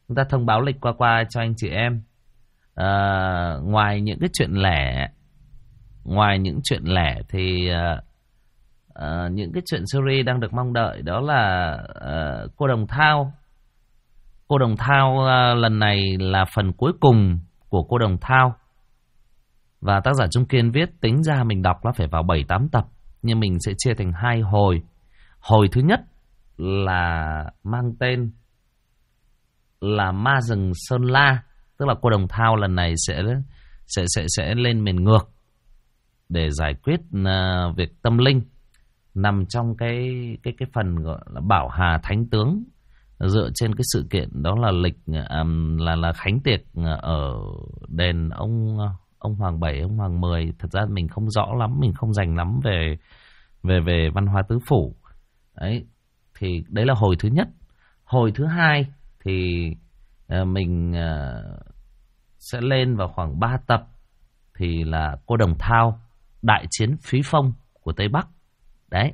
chúng ta thông báo lịch qua cho anh chị em. Ngoài những cái chuyện lẻ thì những cái chuyện series đang được mong đợi đó là cô Đồng Thao. Cô Đồng Thao lần này là phần cuối cùng của cô Đồng Thao. Và tác giả Trung Kiên viết tính ra mình đọc nó phải vào 7-8 tập. Nhưng mình sẽ chia thành 2 hồi. Hồi thứ nhất là mang tên là Ma Rừng Sơn La. Tức là cô Đồng Thao lần này sẽ lên miền ngược để giải quyết việc tâm linh, nằm trong cái phần gọi là Bảo Hà Thánh Tướng, dựa trên cái sự kiện đó là lịch là khánh tiệc ở đền ông Hoàng 7, ông Hoàng 10. Thật ra mình không rõ lắm, mình không rành lắm về văn hóa tứ phủ. Đấy, thì đấy là hồi thứ nhất. Hồi thứ hai thì mình sẽ lên vào khoảng 3 tập, thì là cô Đồng Thao đại chiến Phí Phong của Tây Bắc. Đấy.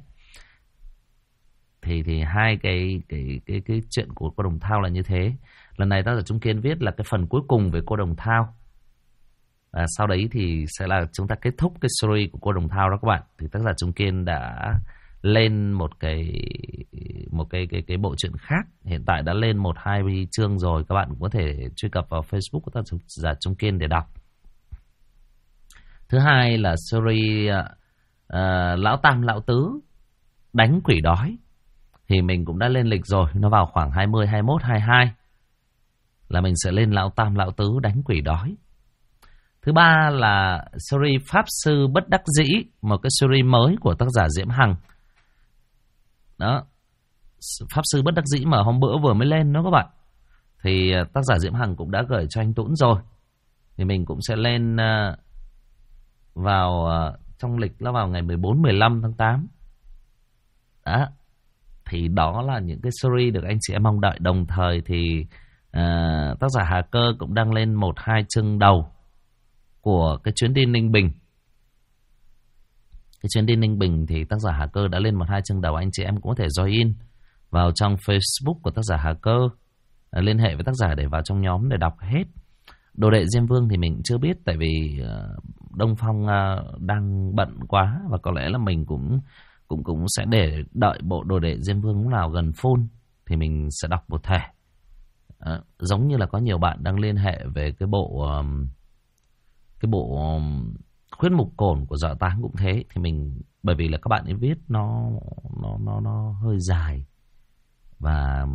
Thì hai cái chuyện của cô Đồng Thao là như thế. Lần này tác giả Trung Kiên viết là cái phần cuối cùng về cô Đồng Thao. Và sau đấy thì sẽ là chúng ta kết thúc cái series của cô Đồng Thao đó các bạn. Thì tác giả Trung Kiên đã lên một cái bộ truyện khác. Hiện tại đã lên 1-2 chương rồi. Các bạn cũng có thể truy cập vào Facebook của tác giả Trung Kiên để đọc. Thứ hai là series Lão Tam Lão Tứ đánh quỷ đói. Thì mình cũng đã lên lịch rồi. Nó vào khoảng 20, 21, 22 là mình sẽ lên Lão Tam Lão Tứ đánh quỷ đói. Thứ ba là series Pháp Sư Bất Đắc Dĩ, một cái series mới của tác giả Diễm Hằng. Đó, Pháp Sư Bất Đắc Dĩ mà hôm bữa vừa mới lên đó các bạn. Thì tác giả Diễm Hằng cũng đã gửi cho anh Tuấn rồi. Thì mình cũng sẽ lên vào trong lịch là vào ngày 14-15 tháng 8. Đó. Thì đó là những cái series được anh chị em mong đợi. Đồng thời thì tác giả Hà Cơ cũng đang lên 1-2 chương đầu của cái chuyến đi Ninh Bình. Cái chuyến đi Ninh Bình thì tác giả Hà Cơ đã lên 1-2 chương đầu. Anh chị em cũng có thể join in vào trong Facebook của tác giả Hà Cơ, liên hệ với tác giả để vào trong nhóm để đọc hết. Đồ đệ Diêm Vương thì mình chưa biết, tại vì Đông Phong đang bận quá, và có lẽ là mình cũng sẽ để đợi bộ Đồ đệ Diêm Vương lúc nào gần full thì mình sẽ đọc một thể. Giống như là có nhiều bạn đang liên hệ về cái bộ Khuyết Mục Cổn của Dọa Táng cũng thế. Thì mình, bởi vì là các bạn ấy viết nó hơi dài, và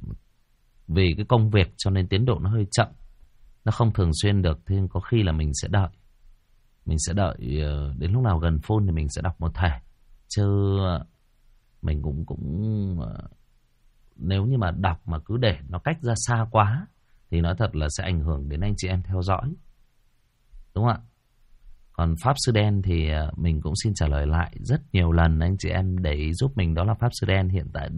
vì cái công việc cho nên tiến độ nó hơi chậm, nó không thường xuyên được. Thế nên có khi là mình sẽ đợi đến lúc nào gần full thì mình sẽ đọc một thể. Chứ mình cũng nếu như mà đọc mà cứ để nó cách ra xa quá thì nói thật là sẽ ảnh hưởng đến anh chị em theo dõi, đúng không ạ? Còn Pháp Sư Đen thì mình cũng xin trả lời lại rất nhiều lần, anh chị em để ý giúp mình, đó là Pháp Sư Đen hiện tại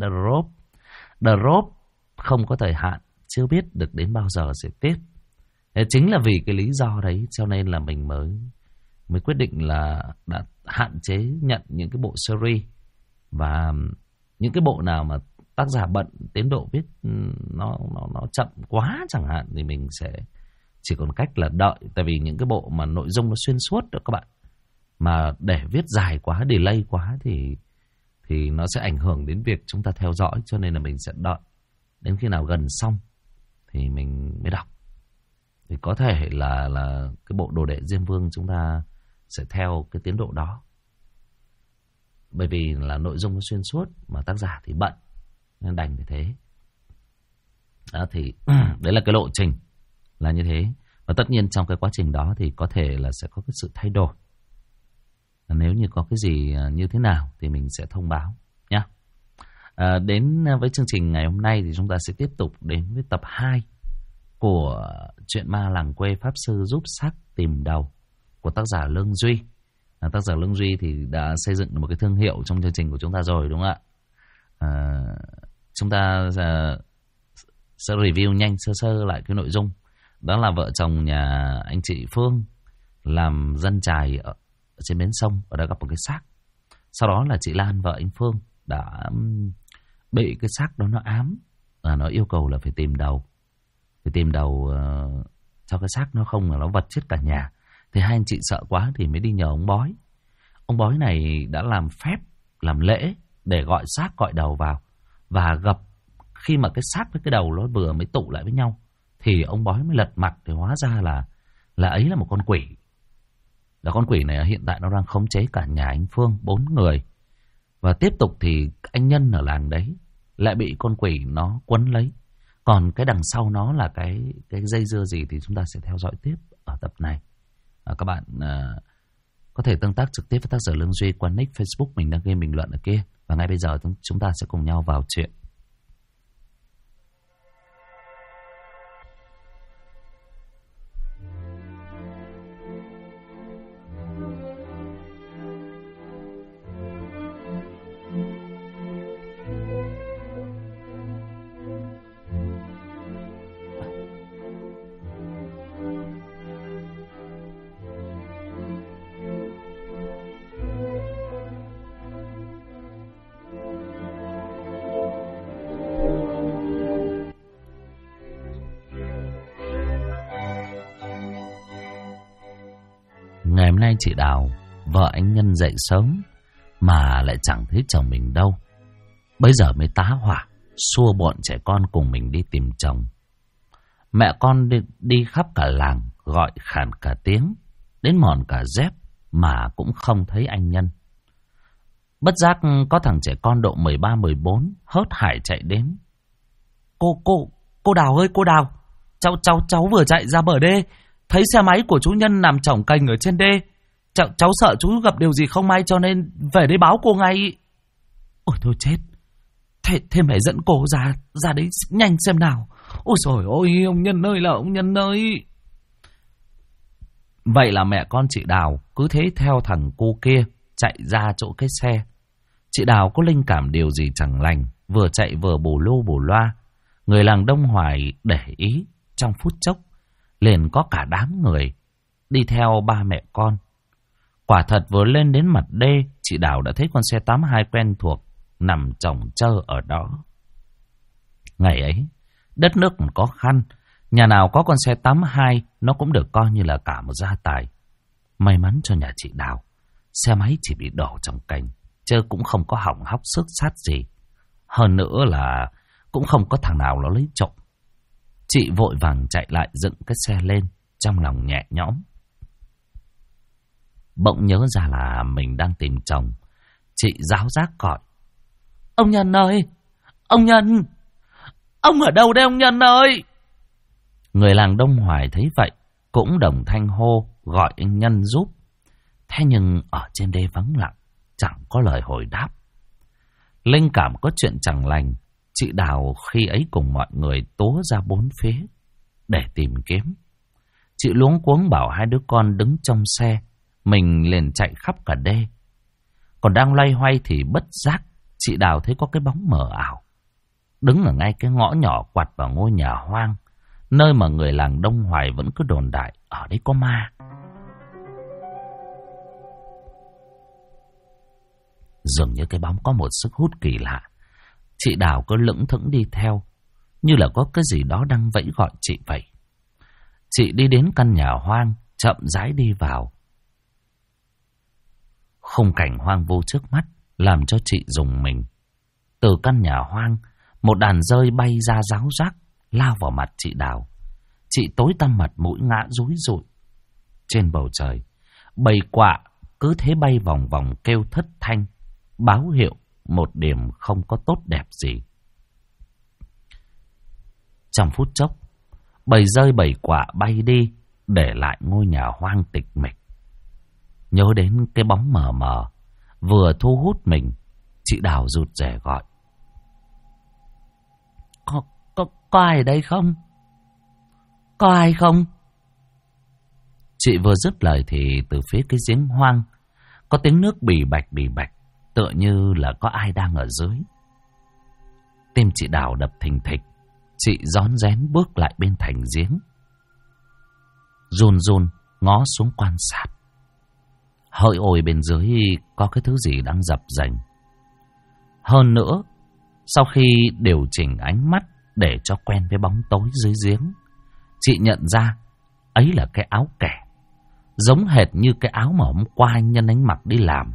drop không có thời hạn, chưa biết được đến bao giờ sẽ tiếp. Thế chính là vì cái lý do đấy cho nên là mình mới quyết định là đã hạn chế nhận những cái bộ series, và những cái bộ nào mà tác giả bận, tiến độ viết nó chậm quá chẳng hạn, thì mình sẽ chỉ còn cách là đợi. Tại vì những cái bộ mà nội dung nó xuyên suốt đó các bạn, mà để viết dài quá, delay quá thì nó sẽ ảnh hưởng đến việc chúng ta theo dõi. Cho nên là mình sẽ đợi đến khi nào gần xong thì mình mới đọc. Thì có thể là cái bộ Đồ Đệ Diêm Vương chúng ta sẽ theo cái tiến độ đó, bởi vì là nội dung nó xuyên suốt mà tác giả thì bận nên đành phải thế. Đó, thì đấy là cái lộ trình là như thế. Và tất nhiên trong cái quá trình đó thì có thể là sẽ có cái sự thay đổi. Nếu như có cái gì như thế nào thì mình sẽ thông báo nhé. Đến với chương trình ngày hôm nay thì chúng ta sẽ tiếp tục đến với tập 2 của truyện ma làng quê Pháp Sư Giúp Xác Tìm Đầu của tác giả Lương Duy. Tác giả Lương Duy thì đã xây dựng một cái thương hiệu trong chương trình của chúng ta rồi, đúng không ạ? Chúng ta sẽ review nhanh sơ lại cái nội dung. Đó là vợ chồng nhà anh chị Phương làm dân chài ở trên bến sông, và đã gặp một cái xác. Sau đó là chị Lan, vợ anh Phương, đã bị cái xác đó nó ám, và nó yêu cầu là phải tìm đầu. Phải tìm đầu cho cái xác nó không là nó vật chết cả nhà. Thì hai anh chị sợ quá thì mới đi nhờ ông bói. Ông bói này đã làm phép, làm lễ để gọi xác gọi đầu vào. Và gặp khi mà cái xác với cái đầu nó vừa mới tụ lại với nhau thì ông bói mới lật mặt thì hóa ra là ấy là một con quỷ. Là con quỷ này hiện tại nó đang khống chế cả nhà anh Phương 4 người. Và tiếp tục thì anh Nhân ở làng đấy lại bị con quỷ nó quấn lấy. Còn cái đằng sau nó là cái dây dưa gì thì chúng ta sẽ theo dõi tiếp ở tập này. Các bạn có thể tương tác trực tiếp với tác giả Lương Duy qua nick Facebook mình đang ghi bình luận ở kia. Và ngay bây giờ chúng ta sẽ cùng nhau vào chuyện. Ngày hôm nay chị Đào, vợ anh Nhân dậy sớm mà lại chẳng thấy chồng mình đâu. Bây giờ mới tá hỏa, xua bọn trẻ con cùng mình đi tìm chồng. Mẹ con đi khắp cả làng, gọi khản cả tiếng, đến mòn cả dép mà cũng không thấy anh Nhân. Bất giác có thằng trẻ con độ 13-14 hớt hải chạy đến. Cô Đào ơi, cô Đào, cháu vừa chạy ra bờ đê, thấy xe máy của chú Nhân nằm chỏng cành ở trên đê. Cháu sợ chú gặp điều gì không may cho nên về đây báo cô ngay. Ôi thôi chết. Thế mẹ dẫn cô ra đấy nhanh xem nào. Ôi trời ơi, ông Nhân ơi là ông Nhân ơi. Vậy là mẹ con chị Đào cứ thế theo thằng cu kia chạy ra chỗ cái xe. Chị Đào có linh cảm điều gì chẳng lành, vừa chạy vừa bù lô bù loa. Người làng Đông Hoài để ý, trong phút chốc liền có cả đám người đi theo ba mẹ con. Quả thật vừa lên đến mặt đê, chị Đào đã thấy con xe 82 quen thuộc nằm chồng chơ ở đó. Ngày ấy, đất nước còn khó khăn, nhà nào có con xe 82 nó cũng được coi như là cả một gia tài. May mắn cho nhà chị Đào, xe máy chỉ bị đổ trong cành, chứ cũng không có hỏng hóc xước sát gì. Hơn nữa là cũng không có thằng nào nó lấy trộm. Chị vội vàng chạy lại dựng cái xe lên, trong lòng nhẹ nhõm. Bỗng nhớ ra là mình đang tìm chồng. Chị ráo rác gọi. Ông Nhân ơi! Ông Nhân! Ông ở đâu đây ông Nhân ơi? Người làng Đông Hoài thấy vậy cũng đồng thanh hô gọi anh Nhân giúp. Thế nhưng ở trên đê vắng lặng, chẳng có lời hồi đáp. Linh cảm có chuyện chẳng lành, chị Đào khi ấy cùng mọi người tố ra bốn phía để tìm kiếm. Chị luống cuống bảo hai đứa con đứng trong xe, mình liền chạy khắp cả đê. Còn đang loay hoay thì bất giác chị Đào thấy có cái bóng mờ ảo đứng ở ngay cái ngõ nhỏ quặt vào ngôi nhà hoang, nơi mà người làng Đông Hoài vẫn cứ đồn đại ở đấy có ma. Dường như cái bóng có một sức hút kỳ lạ. Chị Đào cứ lững thững đi theo, như là có cái gì đó đang vẫy gọi chị vậy. Chị đi đến căn nhà hoang, chậm rãi đi vào. Khung cảnh hoang vu trước mắt làm cho chị rùng mình. Từ căn nhà hoang, một đàn dơi bay ra ráo rác, lao vào mặt chị Đào. Chị tối tăm mặt mũi ngã rúi rụi. Trên bầu trời, bầy quạ cứ thế bay vòng vòng kêu thất thanh, báo hiệu một điểm không có tốt đẹp gì. Trong phút chốc, bầy dơi bầy quạ bay đi, để lại ngôi nhà hoang tịch mịch. Nhớ đến cái bóng mờ mờ vừa thu hút mình, chị Đào rụt rè gọi. Có ai ở đây không? Có ai không? Chị vừa dứt lời thì từ phía cái giếng hoang có tiếng nước bì bạch, tựa như là có ai đang ở dưới. Tim chị Đào đập thình thịch. Chị rón rén bước lại bên thành giếng, run run ngó xuống quan sát. Hỡi ôi, bên dưới có cái thứ gì đang dập dềnh. Hơn nữa, sau khi điều chỉnh ánh mắt để cho quen với bóng tối dưới giếng, chị nhận ra ấy là cái áo kẻ, giống hệt như cái áo mà hôm qua anh Nhân anh mặc đi làm.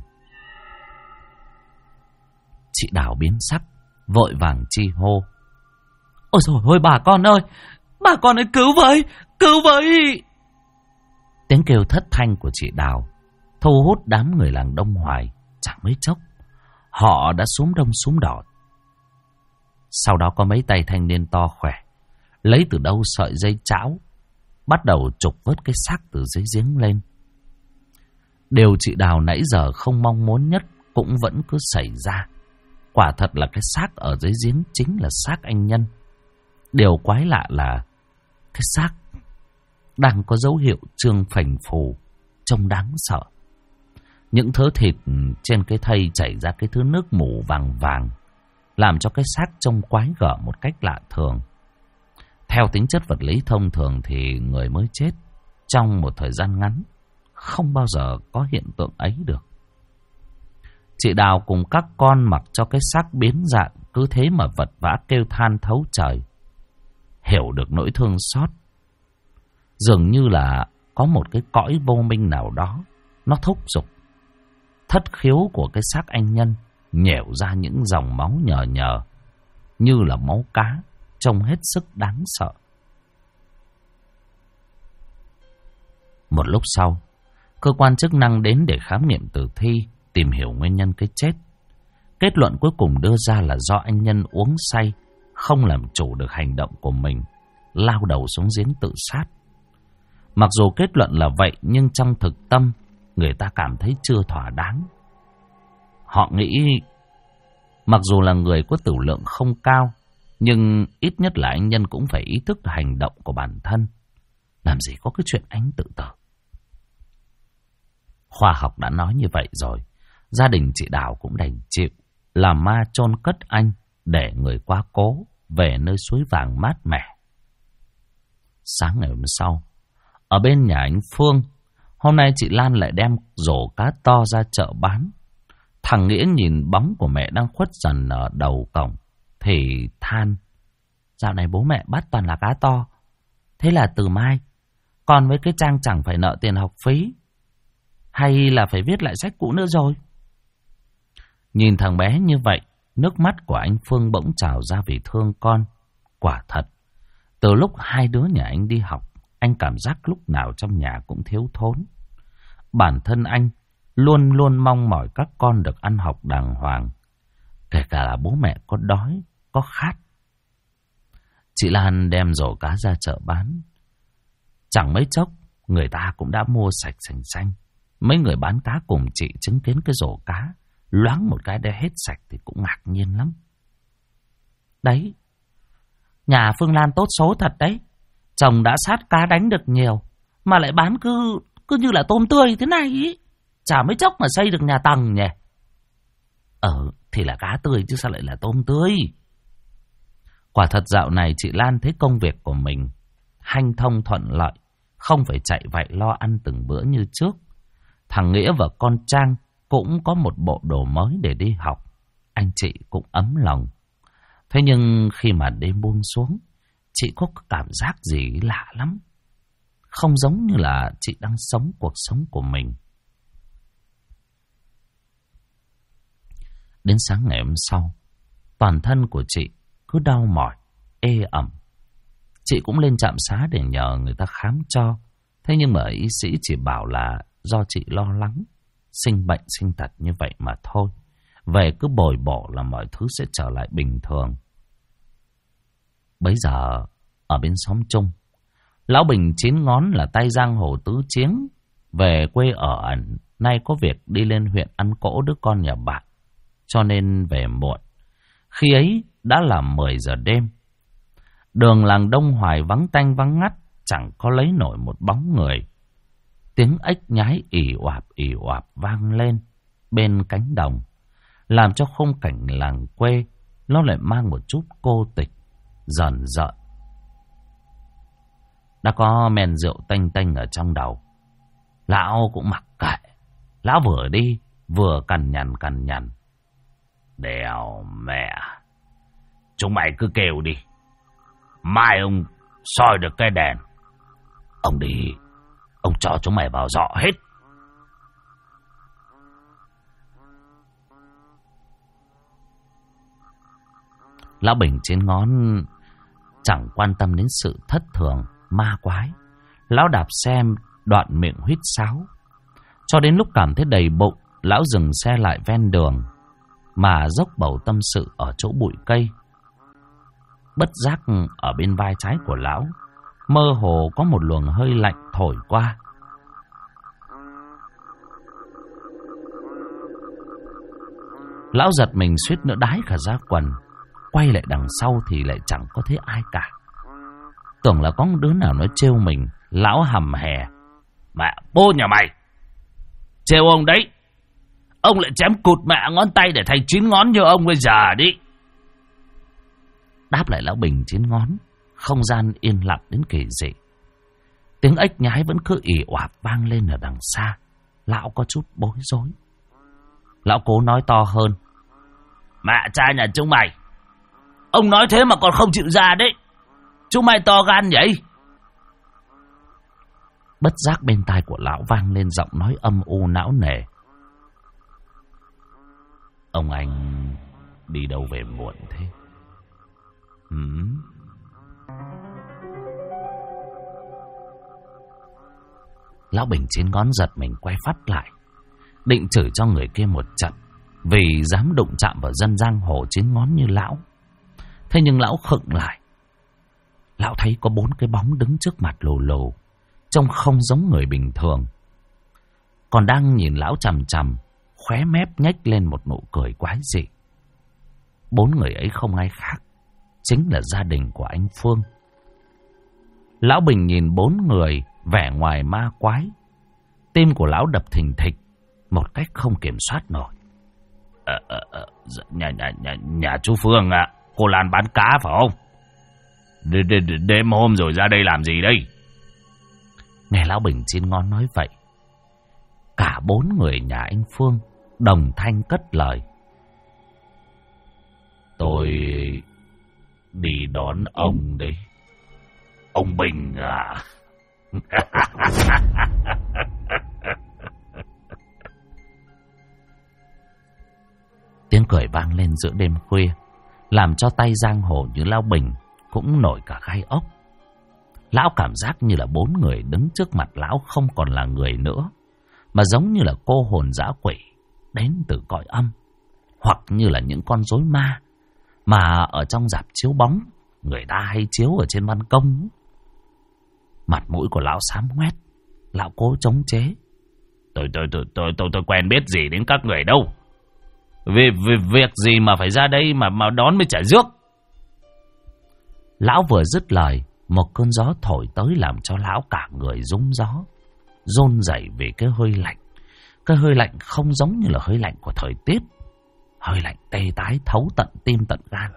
Chị Đào biến sắc, vội vàng chi hô: Ôi dồi ôi bà con ơi, bà con ơi, cứu với, cứu với! Tiếng kêu thất thanh của chị Đào thu hút đám người làng Đông Hoài. Chẳng mấy chốc họ đã xúm đông xúm đỏ. Sau đó có mấy tay thanh niên to khỏe lấy từ đâu sợi dây chảo, bắt đầu trục vớt cái xác từ dưới giếng lên. Điều chị Đào nãy giờ không mong muốn nhất cũng vẫn cứ xảy ra. Quả thật là cái xác ở dưới giếng chính là xác anh Nhân. Điều quái lạ là cái xác đang có dấu hiệu trương phành phù, trông đáng sợ. Những thớ thịt trên cái thây chảy ra cái thứ nước mủ vàng vàng, làm cho cái xác trông quái gở một cách lạ thường. Theo tính chất vật lý thông thường thì người mới chết trong một thời gian ngắn không bao giờ có hiện tượng ấy được. Chị Đào cùng các con mặc cho cái xác biến dạng, cứ thế mà vật vã kêu than thấu trời. Hiểu được nỗi thương xót, dường như là có một cái cõi vô minh nào đó nó thúc giục. Thất khiếu của cái xác anh Nhân nhẻo ra những dòng máu nhờ nhờ như là máu cá, trông hết sức đáng sợ. Một lúc sau, cơ quan chức năng đến để khám nghiệm tử thi, tìm hiểu nguyên nhân cái chết. Kết luận cuối cùng đưa ra là do anh Nhân uống say, không làm chủ được hành động của mình, lao đầu xuống giếng tự sát. Mặc dù kết luận là vậy, nhưng trong thực tâm, người ta cảm thấy chưa thỏa đáng. Họ nghĩ, mặc dù là người có tửu lượng không cao, nhưng ít nhất là anh Nhân cũng phải ý thức hành động của bản thân. Làm gì có cái chuyện anh tự tử. Khoa học đã nói như vậy rồi, gia đình chị Đào cũng đành chịu, làm ma chôn cất anh để người quá cố về nơi suối vàng mát mẻ. Sáng ngày hôm sau, ở bên nhà anh Phương, hôm nay chị Lan lại đem rổ cá to ra chợ bán. Thằng Nghĩa nhìn bóng của mẹ đang khuất dần ở đầu cổng thì than: Dạo này bố mẹ bắt toàn là cá to. Thế là từ mai con với cái Trang chẳng phải nợ tiền học phí, hay là phải viết lại sách cũ nữa rồi. Nhìn thằng bé như vậy, nước mắt của anh Phương bỗng trào ra vì thương con. Quả thật, từ lúc hai đứa nhà anh đi học, anh cảm giác lúc nào trong nhà cũng thiếu thốn. Bản thân anh luôn luôn mong mỏi các con được ăn học đàng hoàng, kể cả là bố mẹ có đói, có khát. Chị Lan đem rổ cá ra chợ bán. Chẳng mấy chốc, người ta cũng đã mua sạch sành xanh. Mấy người bán cá cùng chị chứng kiến cái rổ cá loáng một cái đã hết sạch thì cũng ngạc nhiên lắm. Đấy, nhà Phương Lan tốt số thật đấy. Chồng đã sát cá đánh được nhiều, mà lại bán cứ như là tôm tươi thế này ý. Chả mấy chốc mà xây được nhà tầng nhỉ. Thì là cá tươi chứ sao lại là tôm tươi. Quả thật dạo này chị Lan thấy công việc của mình hanh thông thuận lợi, không phải chạy vạy lo ăn từng bữa như trước. Thằng Nghĩa và con Trang cũng có một bộ đồ mới để đi học. Anh chị cũng ấm lòng. Thế nhưng khi mà đêm buông xuống, chị có cảm giác gì lạ lắm. Không giống như là chị đang sống cuộc sống của mình. Đến sáng ngày hôm sau, toàn thân của chị cứ đau mỏi, ê ẩm. Chị cũng lên trạm xá để nhờ người ta khám cho. Thế nhưng mà y sĩ chỉ bảo là do chị lo lắng, sinh bệnh sinh tật như vậy mà thôi. Về cứ bồi bổ là mọi thứ sẽ trở lại bình thường. Bấy giờ, ở bên xóm chung, Lão Bình chín ngón là tay giang hồ tứ chiến, về quê ở ẩn, nay có việc đi lên huyện ăn cỗ đứa con nhà bạn, cho nên về muộn. Khi ấy đã là 10 giờ đêm. Đường làng Đông Hoài vắng tanh vắng ngắt, chẳng có lấy nổi một bóng người. Tiếng ếch nhái ỉ oạp vang lên bên cánh đồng, làm cho khung cảnh làng quê nó lại mang một chút cô tịch, dần dợn. Đã có men rượu tanh tanh ở trong đầu, lão cũng mặc kệ. Lão vừa đi vừa cằn nhằn. Đèo mẹ, chúng mày cứ kêu đi, mai ông soi được cái đèn Ông đi, ông cho chúng mày vào dọ hết. Lão Bình trên ngón chẳng quan tâm đến sự thất thường, ma quái. Lão đạp xe đoạn miệng huýt sáo. Cho đến lúc cảm thấy đầy bụng, lão dừng xe lại ven đường mà dốc bầu tâm sự ở chỗ bụi cây. Bất giác ở bên vai trái của lão mơ hồ có một luồng hơi lạnh thổi qua. Lão giật mình suýt nữa đái cả ra quần. Quay lại đằng sau thì lại chẳng có thấy ai cả. Tưởng là có một đứa nào nó trêu mình. Lão hầm hè: mẹ bố nhà mày, trêu ông đấy, ông lại chém cụt mẹ ngón tay để thành 9 ngón như ông bây giờ đi. Đáp lại lão Bình 9 ngón. Không gian yên lặng đến kỳ dị. Tiếng ếch nhái vẫn cứ ì oạp vang lên ở đằng xa. Lão có chút bối rối. Lão cố nói to hơn: mẹ cha nhà chúng mày, ông nói thế mà còn không chịu ra đấy. Chúng mày to gan vậy. Bất giác bên tai của lão vang lên giọng nói âm u não nề: ông anh đi đâu về muộn thế? Lão Bình trên ngón giật mình quay phát lại, định chửi cho người kia một trận vì dám đụng chạm vào dân giang hồ chín ngón như lão. Thế nhưng lão khựng lại. Lão thấy có 4 cái bóng đứng trước mặt lù lù, trông không giống người bình thường, còn đang nhìn lão chằm chằm, khóe mép nhếch lên một nụ cười quái dị. 4 người ấy không ai khác, chính là gia đình của anh Phương. Lão Bình nhìn 4 người vẻ ngoài ma quái, tim của lão đập thình thịch một cách không kiểm soát nổi. Nhà chú Phương ạ, cô Lan bán cá phải không? Đêm hôm rồi ra đây làm gì đây? Nghe lão Bình chín ngón nói vậy, cả 4 người nhà anh Phương đồng thanh cất lời: tôi đi đón ông đấy. Ông Bình à? Tiếng cười vang lên giữa đêm khuya, làm cho tay giang hồ như lão Bình cũng nổi cả gai ốc. Lão cảm giác như là 4 người đứng trước mặt lão không còn là người nữa, mà giống như là cô hồn dã quỷ đến từ cõi âm, hoặc như là những con rối ma mà ở trong rạp chiếu bóng người ta hay chiếu ở trên ban công. Mặt mũi của lão xám ngoét. Lão cố chống chế: Tôi quen biết gì đến các người đâu. Vì việc gì mà phải ra đây mà đón mới trả rước. Lão vừa dứt lời, một cơn gió thổi tới làm cho lão cả người rúng gió, run rẩy vì cái hơi lạnh. Cái hơi lạnh không giống như là hơi lạnh của thời tiết, hơi lạnh tê tái thấu tận tim tận gan.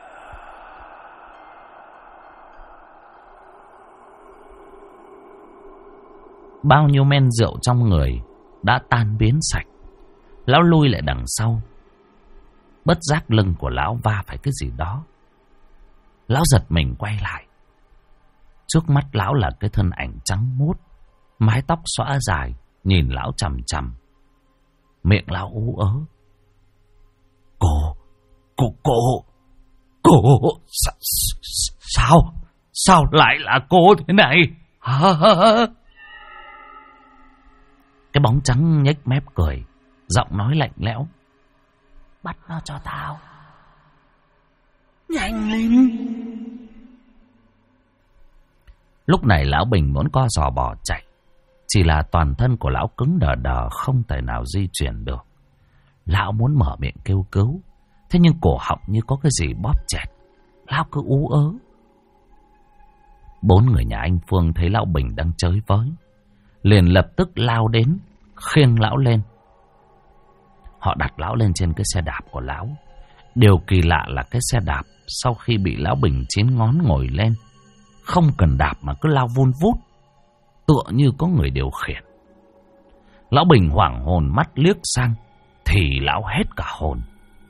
Bao nhiêu men rượu trong người đã tan biến sạch. Lão lui lại đằng sau. Bất giác lưng của lão va phải cái gì đó. Lão giật mình quay lại. Trước mắt lão là cái thân ảnh trắng muốt, mái tóc xõa dài, nhìn lão chằm chằm. Miệng lão ú ớ: Cô Sao lại là cô thế này? Cái bóng trắng nhếch mép cười, giọng nói lạnh lẽo: bắt nó cho tao, nhanh lên. Lúc này lão Bình muốn co giò bỏ chạy, chỉ là toàn thân của lão cứng đờ đờ, không thể nào di chuyển được. Lão muốn mở miệng kêu cứu, thế nhưng cổ họng như có cái gì bóp chẹt. Lão cứ ú ớ. 4 người nhà anh Phương thấy lão Bình đang chới với, liền lập tức lao đến khiêng lão lên. Họ đặt lão lên trên cái xe đạp của lão. Điều kỳ lạ là cái xe đạp sau khi bị lão Bình chín ngón ngồi lên, không cần đạp mà cứ lao vun vút, tựa như có người điều khiển. Lão Bình hoảng hồn, mắt liếc sang thì lão hết cả hồn.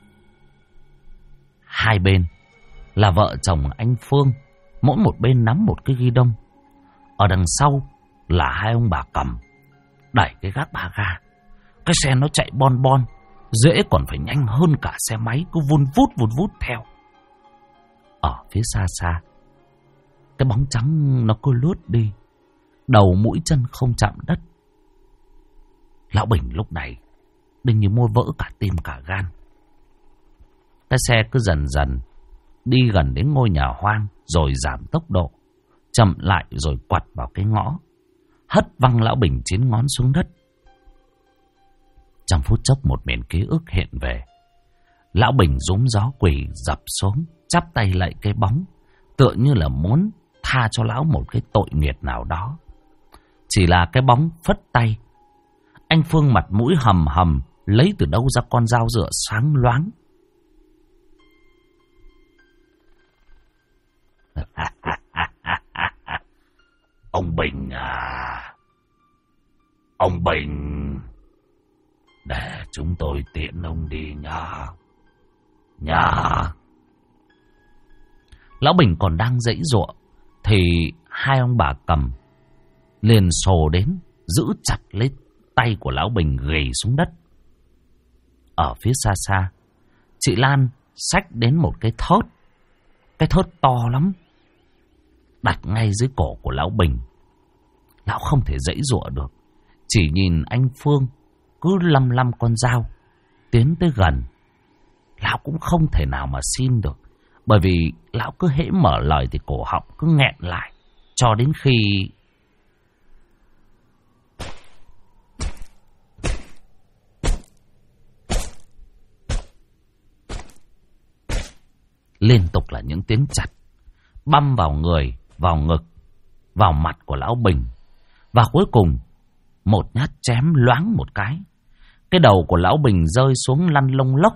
Hai bên là vợ chồng anh Phương, mỗi một bên nắm một cái ghi đông. Ở đằng sau là hai ông bà Cầm đẩy cái gác ba ga. Cái xe nó chạy bon bon, dễ còn phải nhanh hơn cả xe máy, cứ vun vút theo. Ở phía xa xa, cái bóng trắng nó cứ lướt đi, đầu mũi chân không chạm đất. Lão Bình lúc này đinh như mua vỡ cả tim cả gan. Cái xe cứ dần dần đi gần đến ngôi nhà hoang, rồi giảm tốc độ, chậm lại rồi quặt vào cái ngõ, hất văng lão Bình 9 ngón xuống đất. Trong phút chốc một miền ký ức hiện về. Lão Bình rúm gió quỳ dập xuống, chắp tay lại cái bóng, tựa như là muốn tha cho lão một cái tội nghiệp nào đó. Chỉ là cái bóng phất tay, anh Phương mặt mũi hầm hầm lấy từ đâu ra con dao dựa sáng loáng. Ông Bình à, ông Bình, để chúng tôi tiễn ông đi nha. Lão Bình còn đang giãy giụa thì hai ông bà Cầm liền sồ đến, giữ chặt lấy tay của lão Bình ghì xuống đất. Ở phía xa xa, chị Lan xách đến một cái thớt to lắm, đặt ngay dưới cổ của lão Bình. Lão không thể giãy giụa được, chỉ nhìn anh Phương cứ lăm con dao tiến tới gần. Lão cũng không thể nào mà xin được, bởi vì lão cứ hễ mở lời thì cổ họng cứ nghẹn lại, cho đến khi liên tục là những tiếng chặt băm vào người, vào ngực, vào mặt của lão Bình. Và cuối cùng một nhát chém loáng một cái đầu của lão Bình rơi xuống lăn lông lốc.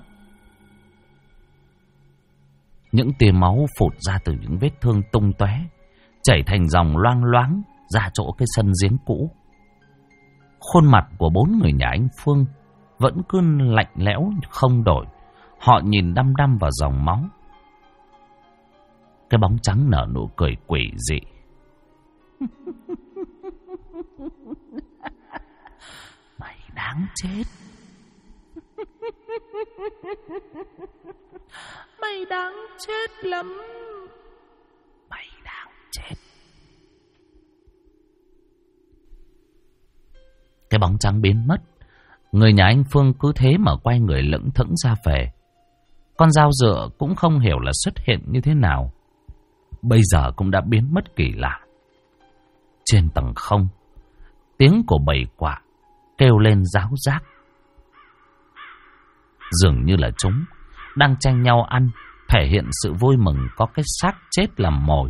Những tia máu phụt ra từ những vết thương tung tóe, chảy thành dòng loang loáng ra chỗ cái sân giếng cũ. Khuôn mặt của 4 người nhà anh Phương vẫn cứ lạnh lẽo không đổi. Họ nhìn đăm đăm vào dòng máu. Cái bóng trắng nở nụ cười quỷ dị. Mày đáng chết. Mày đáng chết lắm. Mày đáng chết. Cái bóng trắng biến mất. Người nhà anh Phương cứ thế mà quay người lững thững ra về. Con dao dựa cũng không hiểu là xuất hiện như thế nào, bây giờ cũng đã biến mất kỳ lạ. Trên tầng không, tiếng của bầy quạ kêu lên ráo rác. Dường như là chúng đang tranh nhau ăn, thể hiện sự vui mừng có cái xác chết làm mồi.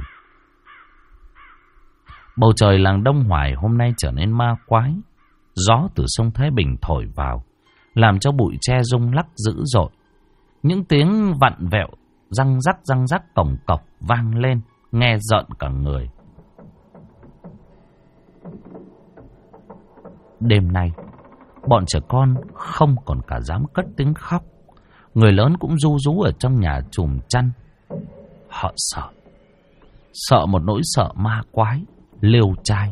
Bầu trời làng Đông Hoài hôm nay trở nên ma quái. Gió từ sông Thái Bình thổi vào, làm cho bụi tre rung lắc dữ dội. Những tiếng vặn vẹo răng rắc cổng cọc vang lên, nghe rợn cả người. Đêm nay, bọn trẻ con không còn cả dám cất tiếng khóc. Người lớn cũng ru rú ở trong nhà chùm chăn. Họ sợ một nỗi sợ ma quái, liêu trai.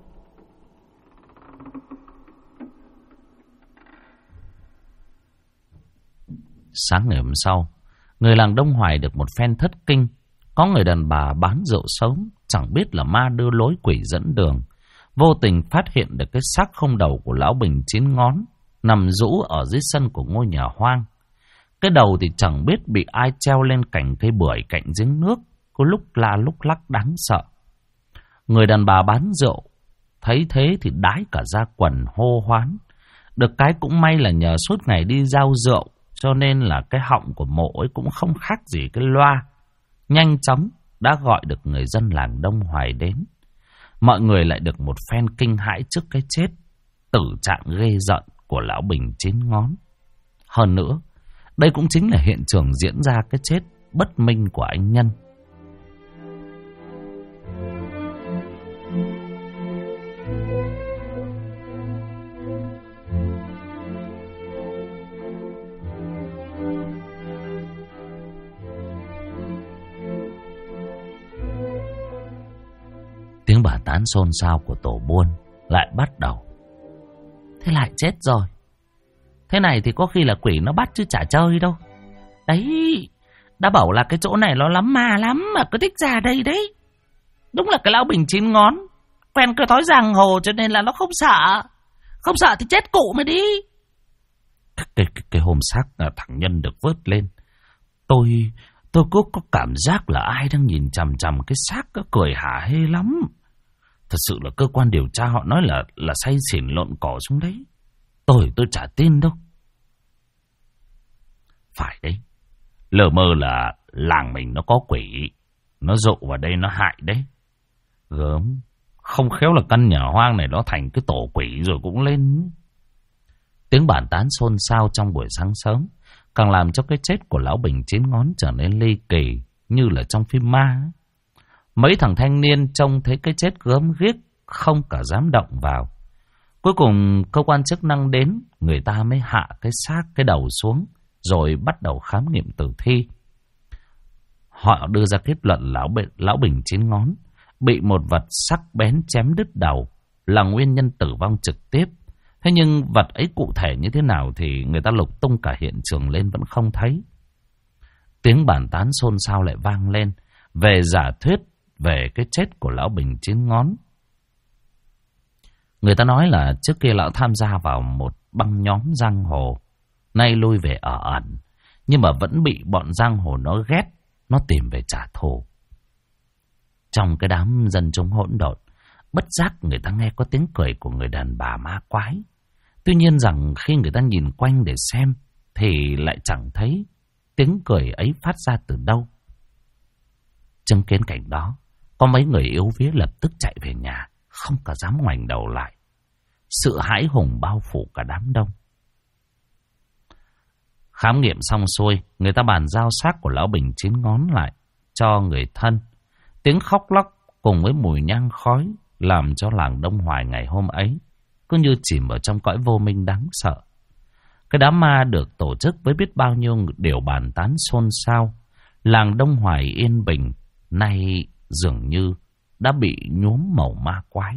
Sáng ngày hôm sau, người làng Đông Hoài được một phen thất kinh. Có người đàn bà bán rượu sớm, chẳng biết là ma đưa lối quỷ dẫn đường, vô tình phát hiện được cái xác không đầu của lão Bình 9 ngón nằm rũ ở dưới sân của ngôi nhà hoang. Cái đầu thì chẳng biết bị ai treo lên cành cây bưởi cạnh giếng nước, có lúc la lúc lắc đáng sợ. Người đàn bà bán rượu thấy thế thì đái cả ra quần hô hoán. Được cái cũng may là nhờ suốt ngày đi giao rượu, cho nên là cái họng của mộ ấy cũng không khác gì cái loa. Nhanh chóng đã gọi được người dân làng Đông Hoài đến. Mọi người lại được một phen kinh hãi trước cái chết tử trạng ghê rợn của lão Bình 9 ngón. Hơn nữa, đây cũng chính là hiện trường diễn ra cái chết bất minh của anh Nhân. Tiếng bà bàn tán xôn xao của tổ buôn lại bắt đầu. Thế lại chết rồi. Thế này thì có khi là quỷ nó bắt chứ chả chơi đâu. Đấy, đã bảo là cái chỗ này nó lắm ma lắm mà cứ thích ra đây đấy. Đúng là cái lão Bình 9 ngón, quen cái thói giang hồ cho nên là nó không sợ. Không sợ thì chết cụ mới đi. Cái hôm xác thằng Nhân được vớt lên, tôi cứ có cảm giác là ai đang nhìn chằm chằm cái xác, cười hả hê lắm. Thật sự là cơ quan điều tra họ nói là say xỉn lộn cỏ xuống đấy. Tôi chả tin đâu. Phải đấy, lờ mơ là làng mình nó có quỷ, nó dụ vào đây nó hại đấy. Gớm, không khéo là căn nhà hoang này nó thành cái tổ quỷ rồi cũng lên. Tiếng bàn tán xôn xao trong buổi sáng sớm càng làm cho cái chết của lão Bình 9 ngón trở nên ly kỳ, như là trong phim ma. Mấy thằng thanh niên trông thấy cái chết gớm ghiếc, không cả dám động vào. Cuối cùng cơ quan chức năng đến, người ta mới hạ cái xác, cái đầu xuống, rồi bắt đầu khám nghiệm tử thi. Họ đưa ra kết luận lão Bình 9 ngón bị một vật sắc bén chém đứt đầu là nguyên nhân tử vong trực tiếp. Thế nhưng vật ấy cụ thể như thế nào thì người ta lục tung cả hiện trường lên vẫn không thấy. Tiếng bàn tán xôn xao lại vang lên về giả thuyết về cái chết của lão Bình 9 ngón. Người ta nói là trước kia lão tham gia vào một băng nhóm giang hồ, nay lui về ở ẩn, nhưng mà vẫn bị bọn giang hồ nó ghét, nó tìm về trả thù. Trong cái đám dân chúng hỗn độn, bất giác người ta nghe có tiếng cười của người đàn bà ma quái. Tuy nhiên rằng khi người ta nhìn quanh để xem thì lại chẳng thấy tiếng cười ấy phát ra từ đâu. Chứng kiến cảnh đó, có mấy người yếu vía lập tức chạy về nhà, không cả dám ngoảnh đầu lại. Sự hãi hùng bao phủ cả đám đông. Khám nghiệm xong xuôi, người ta bàn giao xác của lão Bình 9 ngón lại cho người thân. Tiếng khóc lóc cùng với mùi nhang khói làm cho làng Đông Hoài ngày hôm ấy cứ như chìm ở trong cõi vô minh đáng sợ. Cái đám ma được tổ chức với biết bao nhiêu điều bàn tán xôn xao. Làng Đông Hoài yên bình nay dường như đã bị nhuốm màu ma quái.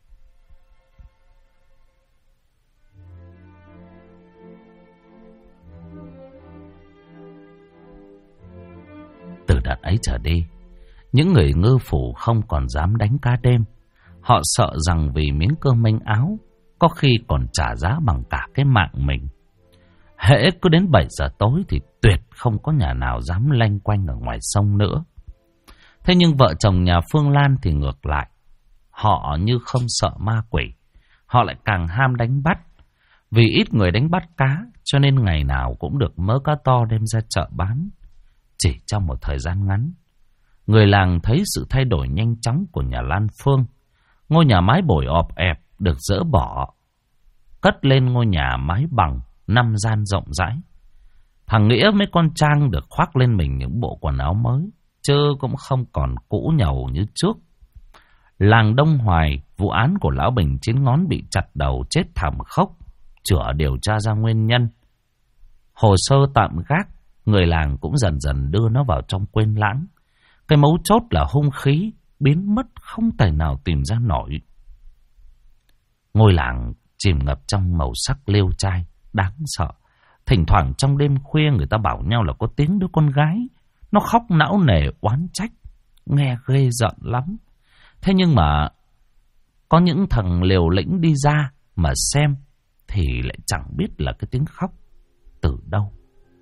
Từ đợt ấy trở đi, những người ngư phủ không còn dám đánh cá đêm. Họ sợ rằng vì miếng cơm manh áo, có khi còn trả giá bằng cả cái mạng mình. Hễ cứ đến 7 giờ tối thì tuyệt không có nhà nào dám lanh quanh ở ngoài sông nữa. Thế nhưng vợ chồng nhà Phương Lan thì ngược lại. Họ như không sợ ma quỷ, họ lại càng ham đánh bắt. Vì ít người đánh bắt cá, cho nên ngày nào cũng được mớ cá to đem ra chợ bán. Chỉ trong một thời gian ngắn, người làng thấy sự thay đổi nhanh chóng của nhà Lan Phương. Ngôi nhà mái bồi ọp ẹp được dỡ bỏ, cất lên ngôi nhà mái bằng 5 gian rộng rãi. Thằng Nghĩa mấy con Trang được khoác lên mình những bộ quần áo mới, chứ cũng không còn cũ nhầu như trước. Làng Đông Hoài, vụ án của lão Bình 9 ngón bị chặt đầu chết thảm khốc, chữa điều tra ra nguyên nhân. Hồ sơ tạm gác, người làng cũng dần dần đưa nó vào trong quên lãng. Cái mấu chốt là hung khí biến mất không thể nào tìm ra nổi. Ngôi làng chìm ngập trong màu sắc liêu trai đáng sợ. Thỉnh thoảng trong đêm khuya người ta bảo nhau là có tiếng đứa con gái nó khóc não nề oán trách, nghe ghê rợn lắm. Thế nhưng mà có những thằng liều lĩnh đi ra mà xem thì lại chẳng biết là cái tiếng khóc từ đâu.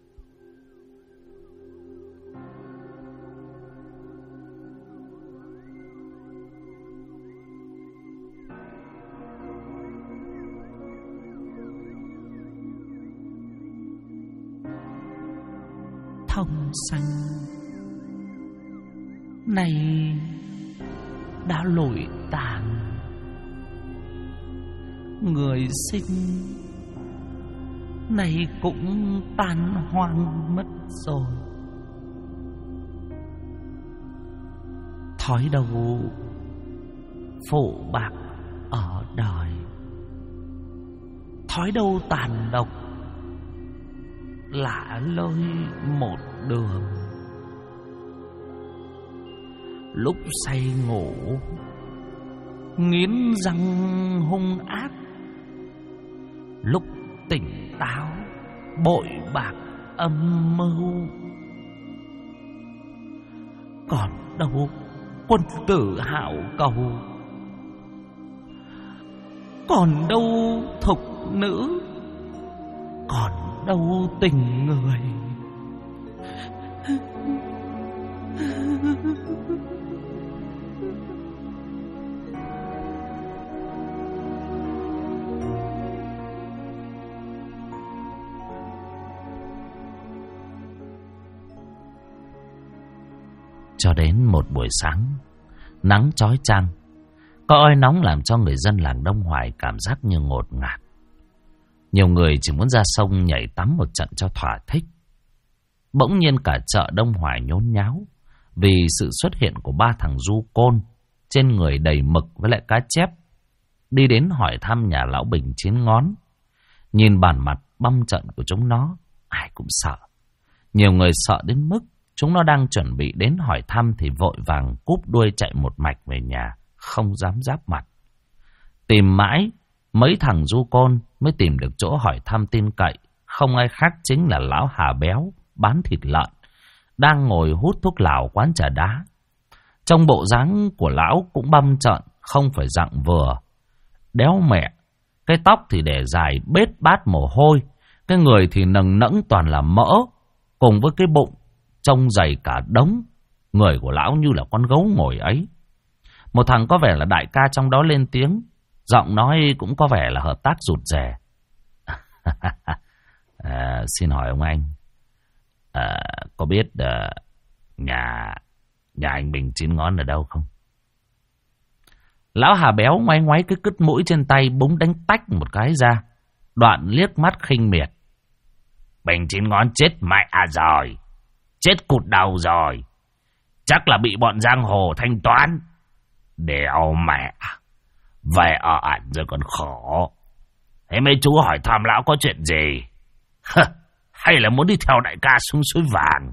Thông xanh này đã lụi tàn, người sinh này cũng tan hoang mất rồi. Thói đầu phụ bạc ở đời, thói đâu tàn độc lạ lơi một đường. Lúc say ngủ nghiến răng hung ác. Lúc tỉnh táo bội bạc âm mưu. Còn đâu quân tử hảo cầu, còn đâu thục nữ, còn đâu tình người. Cho đến một buổi sáng, nắng chói chang, có oi nóng làm cho người dân làng Đông Hoài cảm giác như ngột ngạt. Nhiều người chỉ muốn ra sông nhảy tắm một trận cho thỏa thích. Bỗng nhiên cả chợ Đông Hoài nhốn nháo vì sự xuất hiện của ba thằng du côn trên người đầy mực với lại cá chép, đi đến hỏi thăm nhà lão Bình Chín Ngón. Nhìn bản mặt băm trận của chúng nó, ai cũng sợ. Nhiều người sợ đến mức chúng nó đang chuẩn bị đến hỏi thăm thì vội vàng cúp đuôi chạy một mạch về nhà, không dám giáp mặt. Tìm mãi, mấy thằng du côn mới tìm được chỗ hỏi thăm tin cậy. Không ai khác chính là lão Hà Béo bán thịt lợn, đang ngồi hút thuốc lào quán trà đá. Trong bộ dáng của lão cũng băm trợn, không phải dạng vừa. Đéo mẹ, cái tóc thì để dài bết bát mồ hôi, cái người thì nầng nẫng toàn là mỡ, cùng với cái bụng trông dày cả đống. Người của lão như là con gấu ngồi ấy. Một thằng có vẻ là đại ca trong đó lên tiếng, giọng nói cũng có vẻ là hợp tác rụt rè. Xin hỏi ông anh, có biết nhà anh Bình Chín Ngón ở đâu không? Lão Hà Béo ngoáy ngoáy cái cứt mũi trên tay, búng đánh tách một cái ra, đoạn liếc mắt khinh miệt. Bình Chín Ngón chết mẹ rồi, chết cụt đầu rồi, chắc là bị bọn giang hồ thanh toán. Đéo mẹ, về ở ẩn rồi còn khổ. Thế mấy chú hỏi thăm lão có chuyện gì? Hay là muốn đi theo đại ca xuống suối vàng?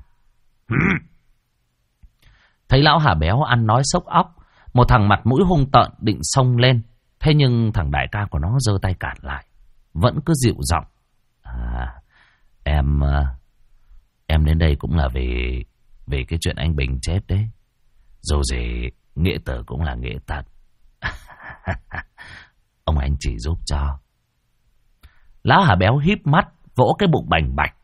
Thấy lão Hà Béo ăn nói sốc óc, một thằng mặt mũi hung tợn định xông lên. Thế nhưng thằng đại ca của nó giơ tay cản lại, vẫn cứ dịu giọng. Em đến đây cũng là vì cái chuyện anh Bình chết đấy. Dù gì nghĩa tử cũng là nghĩa tận. Ông anh chỉ giúp cho. Lão Hà Béo híp mắt, vỗ cái bụng bành bạch.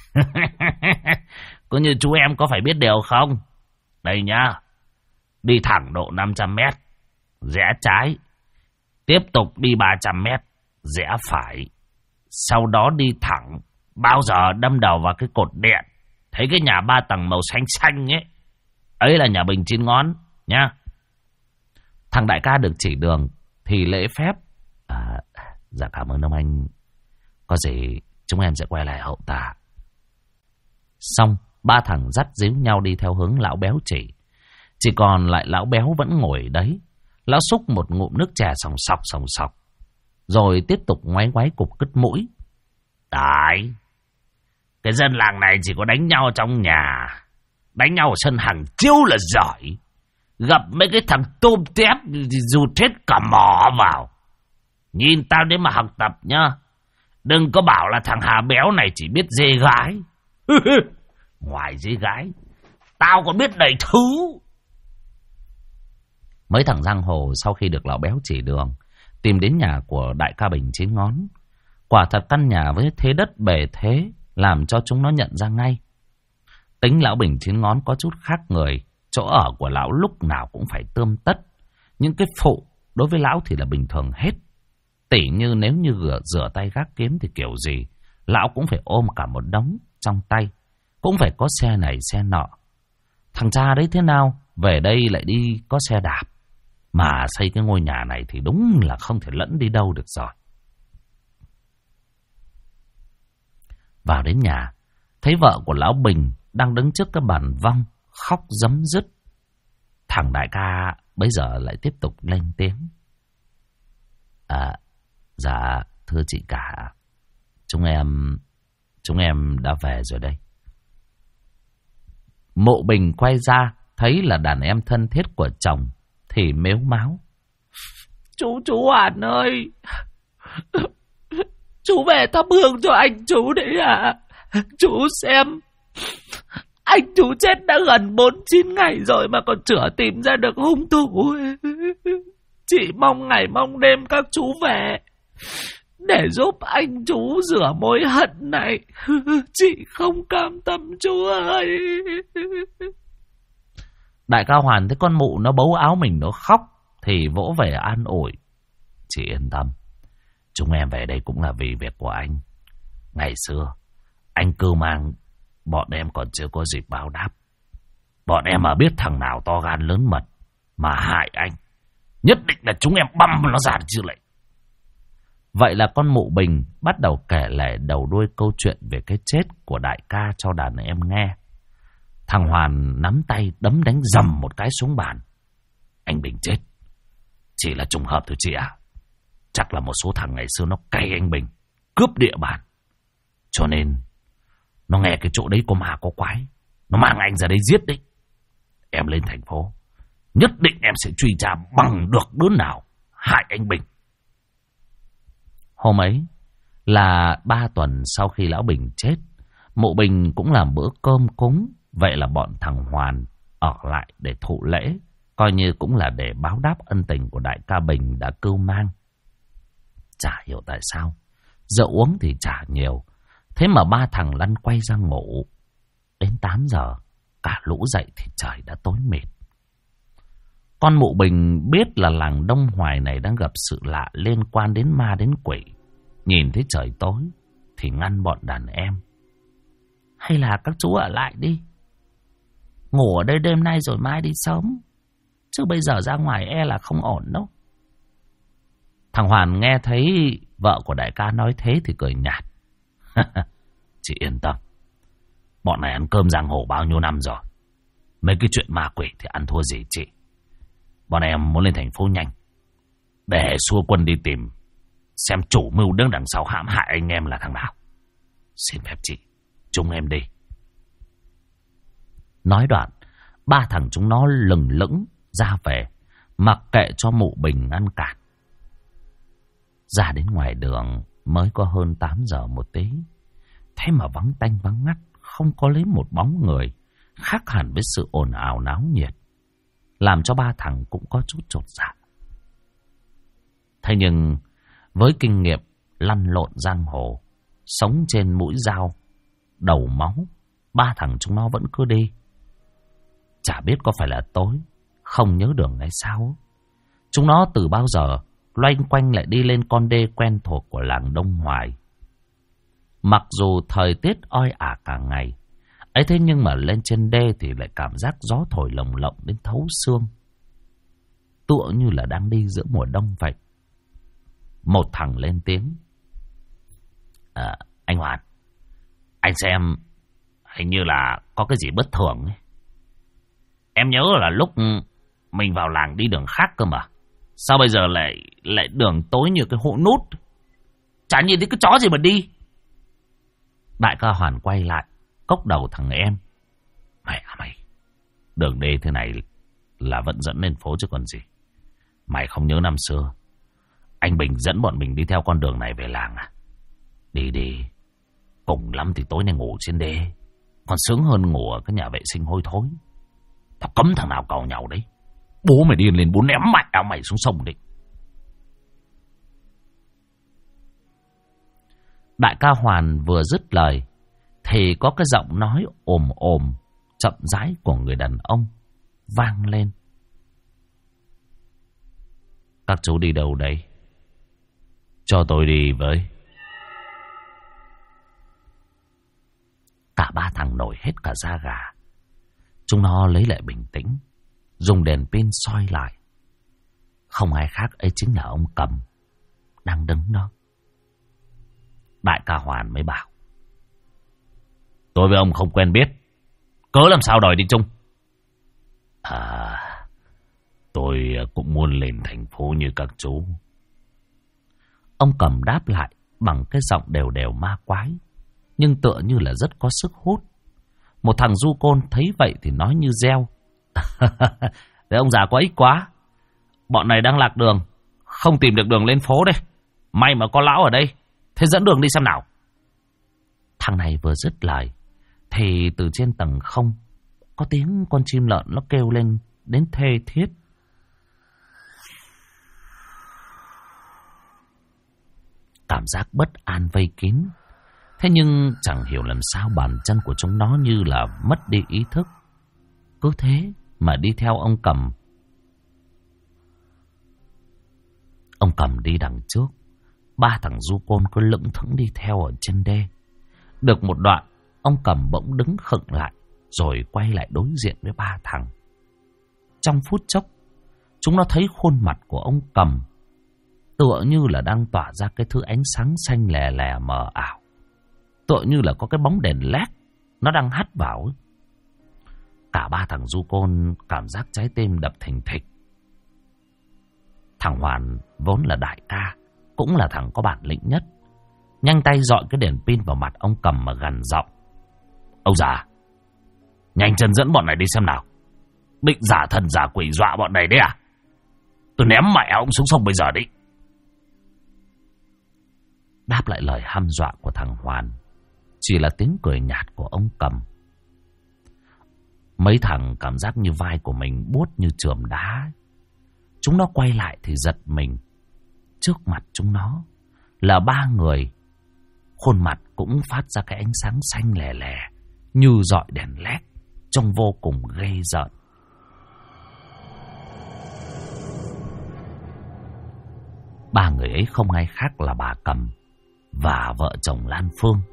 Có như chú em có phải biết điều không? Đây nhá, đi thẳng độ 500 mét, rẽ trái, tiếp tục đi 300 mét, rẽ phải, sau đó đi thẳng, bao giờ đâm đầu vào cái cột điện, thấy cái nhà 3 tầng màu xanh xanh ấy, ấy là nhà Bình Chín Ngón nhá. Thằng đại ca được chỉ đường thì lễ phép. Dạ cảm ơn ông anh, có gì chúng em sẽ quay lại hậu tạ. Xong, ba thằng dắt díu nhau đi theo hướng lão Béo chỉ còn lại lão Béo vẫn ngồi đấy. Lão xúc một ngụm nước trà sòng sọc, rồi tiếp tục ngoáy ngoáy cục cứt mũi. Đấy, cái dân làng này chỉ có đánh nhau trong nhà, đánh nhau ở sân hàng chiêu là giỏi. Gặp mấy cái thằng tôm tép thì dù chết cả mỏ vào. Nhìn tao đến mà học tập nhá. Đừng có bảo là thằng Hà Béo này chỉ biết dê gái. Ngoài dê gái, tao còn biết đầy thứ. Mấy thằng giang hồ sau khi được lão Béo chỉ đường, tìm đến nhà của đại ca Bình Chín Ngón. Quả thật căn nhà với thế đất bề thế làm cho chúng nó nhận ra ngay. Tính lão Bình Chín Ngón có chút khác người. Chỗ ở của lão lúc nào cũng phải tươm tất. Những cái phụ đối với lão thì là bình thường hết. Tỉ như nếu như rửa tay gác kiếm thì kiểu gì lão cũng phải ôm cả một đống trong tay, cũng phải có xe này xe nọ. Thằng cha đấy thế nào, về đây lại đi có xe đạp. Mà xây cái ngôi nhà này thì đúng là không thể lẫn đi đâu được rồi. Vào đến nhà, thấy vợ của lão Bình đang đứng trước cái bàn vong, khóc rấm rứt. Thằng đại ca bây giờ lại tiếp tục lên tiếng. Dạ thưa chị cả, chúng em đã về rồi đây. Mộ Bình quay ra thấy là đàn em thân thiết của chồng thì mếu máo. Chú Hoàn ơi, chú về thắp hương cho anh chú đấy à. Chú xem, anh chú chết đã gần 49 ngày rồi mà còn chưa tìm ra được hung thủ. Chị mong ngày mong đêm các chú về để giúp anh chú rửa mối hận này. Chị không cam tâm chú ơi. Đại ca Hoàn thấy con mụ nó bấu áo mình nó khóc thì vỗ về an ủi. Chị yên tâm, chúng em về đây cũng là vì việc của anh. Ngày xưa anh cưu mang bọn em còn chưa có dịp báo đáp. Bọn em mà biết thằng nào to gan lớn mật mà hại anh, nhất định là chúng em băm nó ra chứ lại. Vậy là con mụ Bình bắt đầu kể lể đầu đuôi câu chuyện về cái chết của đại ca cho đàn em nghe. Thằng Hoàn nắm tay đấm đánh dầm một cái xuống bàn. Anh Bình chết chỉ là trùng hợp thôi chị ạ. Chắc là một số thằng ngày xưa nó cay anh Bình, cướp địa bàn, cho nên nó nghe cái chỗ đấy có ma có quái, nó mang anh ra đây giết đấy. Em lên thành phố, nhất định em sẽ truy tra bằng được đứa nào hại anh Bình. Hôm ấy là 3 tuần sau khi lão Bình chết, mụ Bình cũng làm bữa cơm cúng. Vậy là bọn thằng Hoàn ở lại để thụ lễ, coi như cũng là để báo đáp ân tình của đại ca Bình đã cưu mang. Chả hiểu tại sao, rượu uống thì chả nhiều, thế mà 3 thằng lăn quay ra ngủ. Đến 8 giờ, cả lũ dậy thì trời đã tối mịt. Con mụ Bình biết là làng Đông Hoài này đang gặp sự lạ liên quan đến ma đến quỷ. Nhìn thấy trời tối thì ngăn bọn đàn em. Hay là các chú ở lại đi, ngủ ở đây đêm nay rồi mai đi sớm, chứ bây giờ ra ngoài e là không ổn đâu. Thằng Hoàn nghe thấy vợ của đại ca nói thế thì cười nhạt. Chị yên tâm, bọn này ăn cơm giang hồ bao nhiêu năm rồi, mấy cái chuyện ma quỷ thì ăn thua gì chị. Bọn em muốn lên thành phố nhanh để xua quân đi tìm xem chủ mưu đứng đằng sau hãm hại anh em là thằng nào. Xin phép chị, chúng em đi. Nói đoạn, 3 thằng chúng nó lừng lững ra về, mặc kệ cho mụ Bình ngăn cản. Ra đến ngoài đường mới có hơn 8 giờ một tí, thế mà vắng tanh vắng ngắt, không có lấy một bóng người, khác hẳn với sự ồn ào náo nhiệt, làm cho 3 thằng cũng có chút chột dạ. Thế nhưng với kinh nghiệm lăn lộn giang hồ, sống trên mũi dao đầu máu, 3 thằng chúng nó vẫn cứ đi. Chả biết có phải là tối, không nhớ đường hay sao. Chúng nó từ bao giờ loanh quanh lại đi lên con đê quen thuộc của làng Đông Hoài. Mặc dù thời tiết oi ả cả ngày ấy, thế nhưng mà lên trên đê thì lại cảm giác gió thổi lồng lộng đến thấu xương, tựa như là đang đi giữa mùa đông vậy. Một thằng lên tiếng. Anh Hoàn, anh xem hình như là có cái gì bất thường ấy. Em nhớ là lúc mình vào làng đi đường khác cơ mà, sao bây giờ lại đường tối như cái hộ nút, chả nhìn thấy cái chó gì mà đi. Đại ca Hoàn quay lại, cốc đầu thằng em. Mày, đường đê thế này là vẫn dẫn lên phố chứ còn gì. Mày không nhớ năm xưa anh Bình dẫn bọn mình đi theo con đường này về làng à? Đi, cùng lắm thì tối nay ngủ trên đê, còn sướng hơn ngủ ở cái nhà vệ sinh hôi thối. Tao cấm thằng nào càu nhau đấy. Bố mày điên lên, bố ném mạnh áo mày xuống sông đi. Đại ca Hoàn vừa dứt lời thì có cái giọng nói ồm ồm chậm rãi của người đàn ông vang lên. Các chú đi đâu đây? Cho tôi đi với. Cả 3 thằng nổi hết cả da gà. Chúng nó lấy lại bình tĩnh, dùng đèn pin soi lại. Không ai khác ấy chính là ông Cầm đang đứng đó. Đại ca Hoàn mới bảo. Tôi với ông không quen biết, cớ làm sao đòi đi chung? Tôi cũng muốn lên thành phố như các chú. Ông Cầm đáp lại bằng cái giọng đều đều ma quái, nhưng tựa như là rất có sức hút. Một thằng du côn thấy vậy thì nói như reo. Thế ông già có ích quá. Bọn này đang lạc đường, không tìm được đường lên phố đây. May mà có lão ở đây. Thế dẫn đường đi xem nào. Thằng này vừa dứt lời thì từ trên tầng không có tiếng con chim lợn nó kêu lên đến thê thiết. Cảm giác bất an vây kín. Thế nhưng chẳng hiểu làm sao bàn chân của chúng nó như là mất đi ý thức. Cứ thế mà đi theo ông Cầm. Ông Cầm đi đằng trước. Ba thằng du côn cứ lững thững đi theo ở trên đê. Được một đoạn, ông Cầm bỗng đứng khựng lại, rồi quay lại đối diện với ba thằng. Trong phút chốc, chúng nó thấy khuôn mặt của ông Cầm tựa như là đang tỏa ra cái thứ ánh sáng xanh lè lè mờ ảo. Tựa như là có cái bóng đèn led nó đang hắt vào. Cả ba thằng du côn cảm giác trái tim đập thình thịch. Thằng Hoàn vốn là đại ca, cũng là thằng có bản lĩnh nhất, nhanh tay dọi cái đèn pin vào mặt ông Cầm mà gằn giọng: "Ông già, nhanh chân dẫn bọn này đi xem nào. Định giả thần giả quỷ dọa bọn này đấy à? Tôi ném mẹ ông xuống sông bây giờ đi." Đáp lại lời hăm dọa của thằng Hoàn chỉ là tiếng cười nhạt của ông Cầm. Mấy thằng cảm giác như vai của mình buốt như chườm đá. Chúng nó quay lại thì giật mình. Trước mặt chúng nó là ba người, khuôn mặt cũng phát ra cái ánh sáng xanh lè lè như dọi đèn led, trông vô cùng ghê rợn. Ba người ấy không ai khác là bà Cầm và vợ chồng Lan Phương.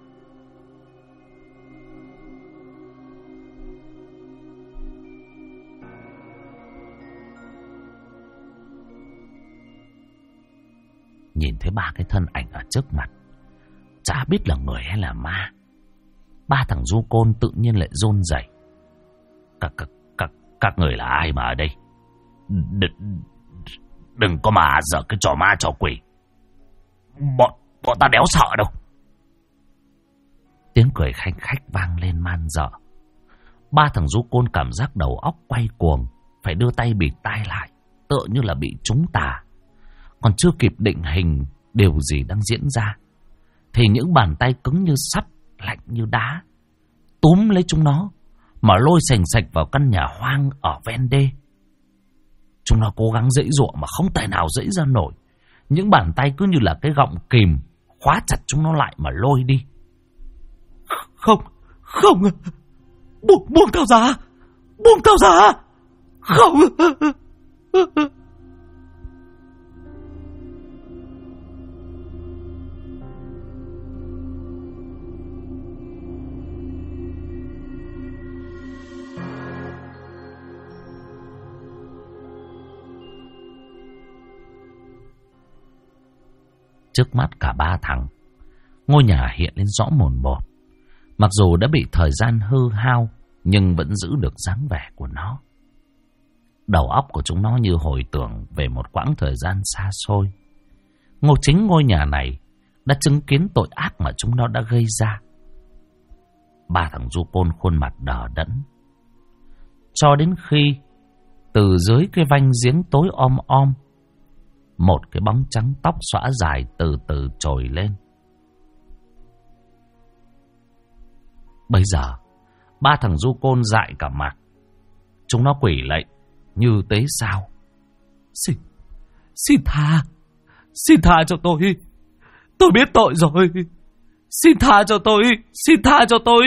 Nhìn thấy ba cái thân ảnh ở trước mặt, chả biết là người hay là ma. Ba thằng du côn tự nhiên lại run rẩy. Các người là ai mà ở đây? Đừng có mà dở cái trò ma trò quỷ. Bọn ta đéo sợ đâu. Tiếng cười khanh khách vang lên man dợ. Ba thằng du côn cảm giác đầu óc quay cuồng, phải đưa tay bịt tai lại, tựa như là bị trúng tà. Còn chưa kịp định hình điều gì đang diễn ra thì những bàn tay cứng như sắt, lạnh như đá túm lấy chúng nó mà lôi sành sạch vào căn nhà hoang ở ven đê. Chúng nó cố gắng giãy giụa mà không thể nào giãy ra nổi. Những bàn tay cứ như là cái gọng kìm khóa chặt chúng nó lại mà lôi đi. Không, buông tao ra, không. Trước mắt cả ba thằng, ngôi nhà hiện lên rõ mồn một. Mặc dù đã bị thời gian hư hao, nhưng vẫn giữ được dáng vẻ của nó. Đầu óc của chúng nó như hồi tưởng về một quãng thời gian xa xôi. Chính ngôi nhà này đã chứng kiến tội ác mà chúng nó đã gây ra. Ba thằng du côn khuôn mặt đờ đẫn. Cho đến khi từ dưới cái vanh giếng tối om, một cái bóng trắng tóc xõa dài từ từ trồi lên. Bây giờ, ba thằng du côn dại cả mặt. Chúng nó quỳ lạy như tế sao. Xin tha cho tôi. Tôi biết tội rồi. Xin tha cho tôi.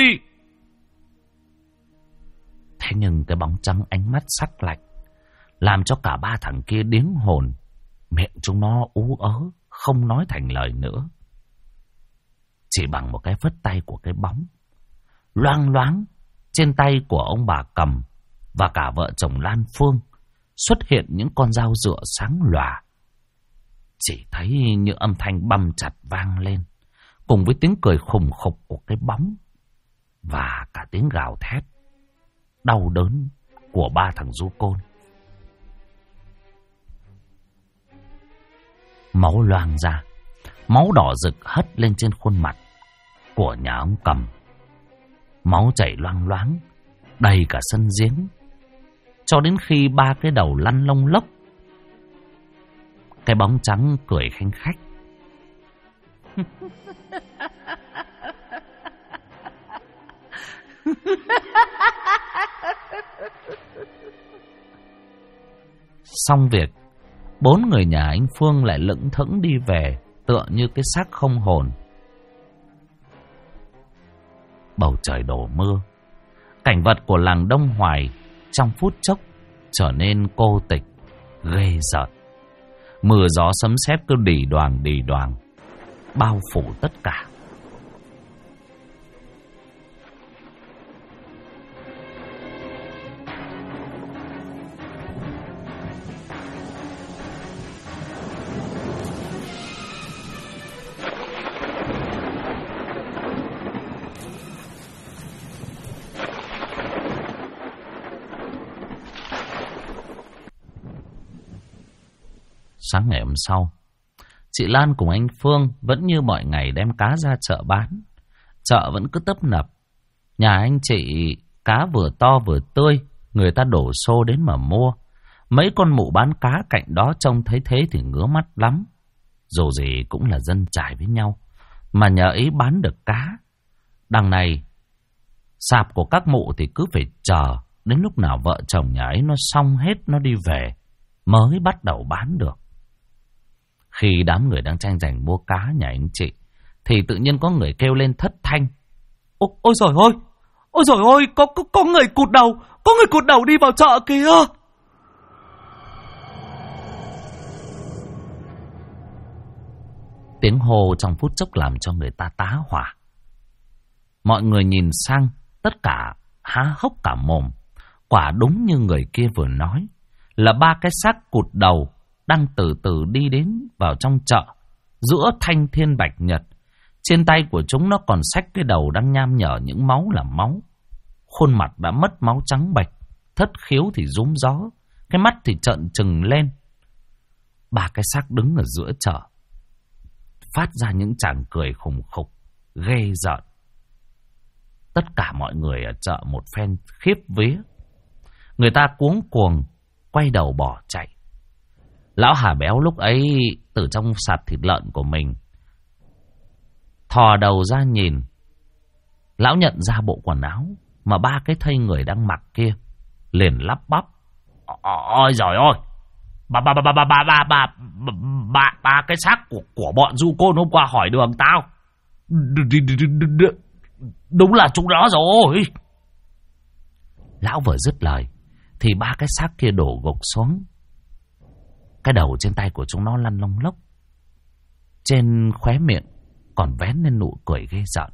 Thế nhưng cái bóng trắng ánh mắt sắc lạnh làm cho cả ba thằng kia điếng hồn. Miệng chúng nó ú ớ, không nói thành lời nữa. Chỉ bằng một cái phất tay của cái bóng loang loáng trên tay của ông bà Cầm và cả vợ chồng Lan Phương xuất hiện những con dao dựa sáng lòa. Chỉ thấy những âm thanh băm chặt vang lên, cùng với tiếng cười khùng khục của cái bóng và cả tiếng gào thét đau đớn của ba thằng du côn. Máu loang ra, máu đỏ rực hất lên trên khuôn mặt của nhà ông Cầm. Máu chảy loang loáng đầy cả sân giếng, cho đến khi ba cái đầu lăn lông lốc Cái bóng trắng cười khanh khách. Xong việc, 4 người nhà anh Phương lại lững thững đi về, tựa như cái xác không hồn. Bầu trời đổ mưa. Cảnh vật của làng Đông Hoài trong phút chốc trở nên cô tịch, ghê rợn. Mưa gió sấm sét cứ đì đoàng, bao phủ tất cả. Sáng ngày hôm sau, chị Lan cùng anh Phương vẫn như mọi ngày đem cá ra chợ bán. Chợ vẫn cứ tấp nập. Nhà anh chị cá vừa to vừa tươi, người ta đổ xô đến mà mua. Mấy con mụ bán cá cạnh đó trông thấy thế thì ngứa mắt lắm. Dù gì cũng là dân trải với nhau, mà nhờ ấy bán được cá. Đằng này, sạp của các mụ thì cứ phải chờ đến lúc nào vợ chồng nhà ấy nó xong hết, nó đi về mới bắt đầu bán được. Khi đám người đang tranh giành mua cá nhà anh chị, thì tự nhiên có người kêu lên thất thanh. Ôi giời ơi! Ôi giời ơi! Có người cụt đầu! Có người cụt đầu đi vào chợ kìa! Tiếng hô trong phút chốc làm cho người ta tá hỏa. Mọi người nhìn sang, tất cả há hốc cả mồm. Quả đúng như người kia vừa nói, là 3 cái xác cụt đầu đang từ từ đi đến vào trong chợ, giữa thanh thiên bạch nhật. Trên tay của chúng nó còn xách cái đầu đang nham nhở những máu là máu. Khuôn mặt đã mất máu trắng bệch, thất khiếu thì rúm gió, cái mắt thì trợn trừng lên. 3 cái xác đứng ở giữa chợ, phát ra những tràng cười khùng khục, ghê rợn. Tất cả mọi người ở chợ một phen khiếp vía. Người ta cuống cuồng quay đầu bỏ chạy. Lão Hà Béo lúc ấy từ trong sạp thịt lợn của mình thò đầu ra nhìn. Lão nhận ra bộ quần áo mà 3 cái thây người đang mặc kia, liền lắp bắp. Ôi giời ơi! Ba cái xác của bọn du côn hôm qua hỏi đường tao. Đúng là chúng nó rồi. Lão vừa dứt lời thì 3 cái xác kia đổ gục xuống. Cái đầu trên tay của chúng nó lăn lông lốc, trên khóe miệng còn vén lên nụ cười ghê rợn.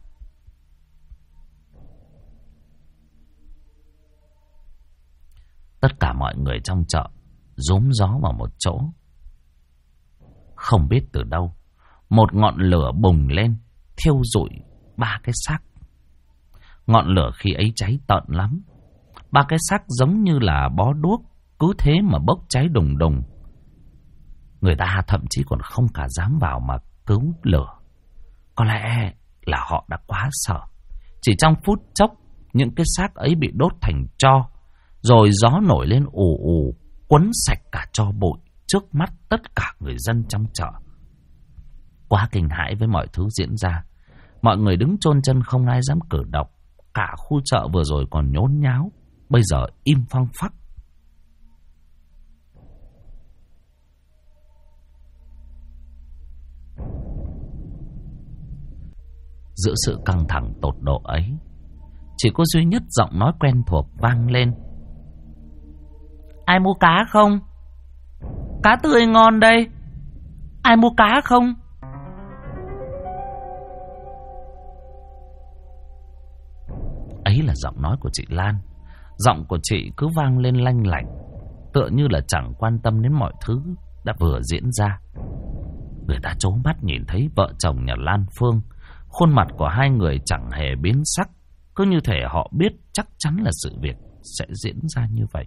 Tất cả mọi người trong chợ rúm gió vào một chỗ. Không biết từ đâu, một ngọn lửa bùng lên, thiêu rụi 3 cái xác. Ngọn lửa khi ấy cháy tận lắm. 3 cái xác giống như là bó đuốc, cứ thế mà bốc cháy đùng đùng. Người ta thậm chí còn không cả dám vào mà cứu lửa. Có lẽ là họ đã quá sợ. Chỉ trong phút chốc, những cái xác ấy bị đốt thành tro, rồi gió nổi lên ù ù, quấn sạch cả tro bụi trước mắt tất cả người dân trong chợ. Quá kinh hãi với mọi thứ diễn ra, mọi người đứng chôn chân không ai dám cử động. Cả khu chợ vừa rồi còn nhốn nháo, bây giờ im phăng phắc. Giữa sự căng thẳng tột độ ấy, chỉ có duy nhất giọng nói quen thuộc vang lên. Ai mua cá không? Cá tươi ngon đây. Ai mua cá không? Ấy là giọng nói của chị Lan. Giọng của chị cứ vang lên lanh lảnh, tựa như là chẳng quan tâm đến mọi thứ đã vừa diễn ra. Người ta trố mắt nhìn thấy vợ chồng nhà Lan Phương, khuôn mặt của hai người chẳng hề biến sắc, cứ như thể họ biết chắc chắn là sự việc sẽ diễn ra như vậy.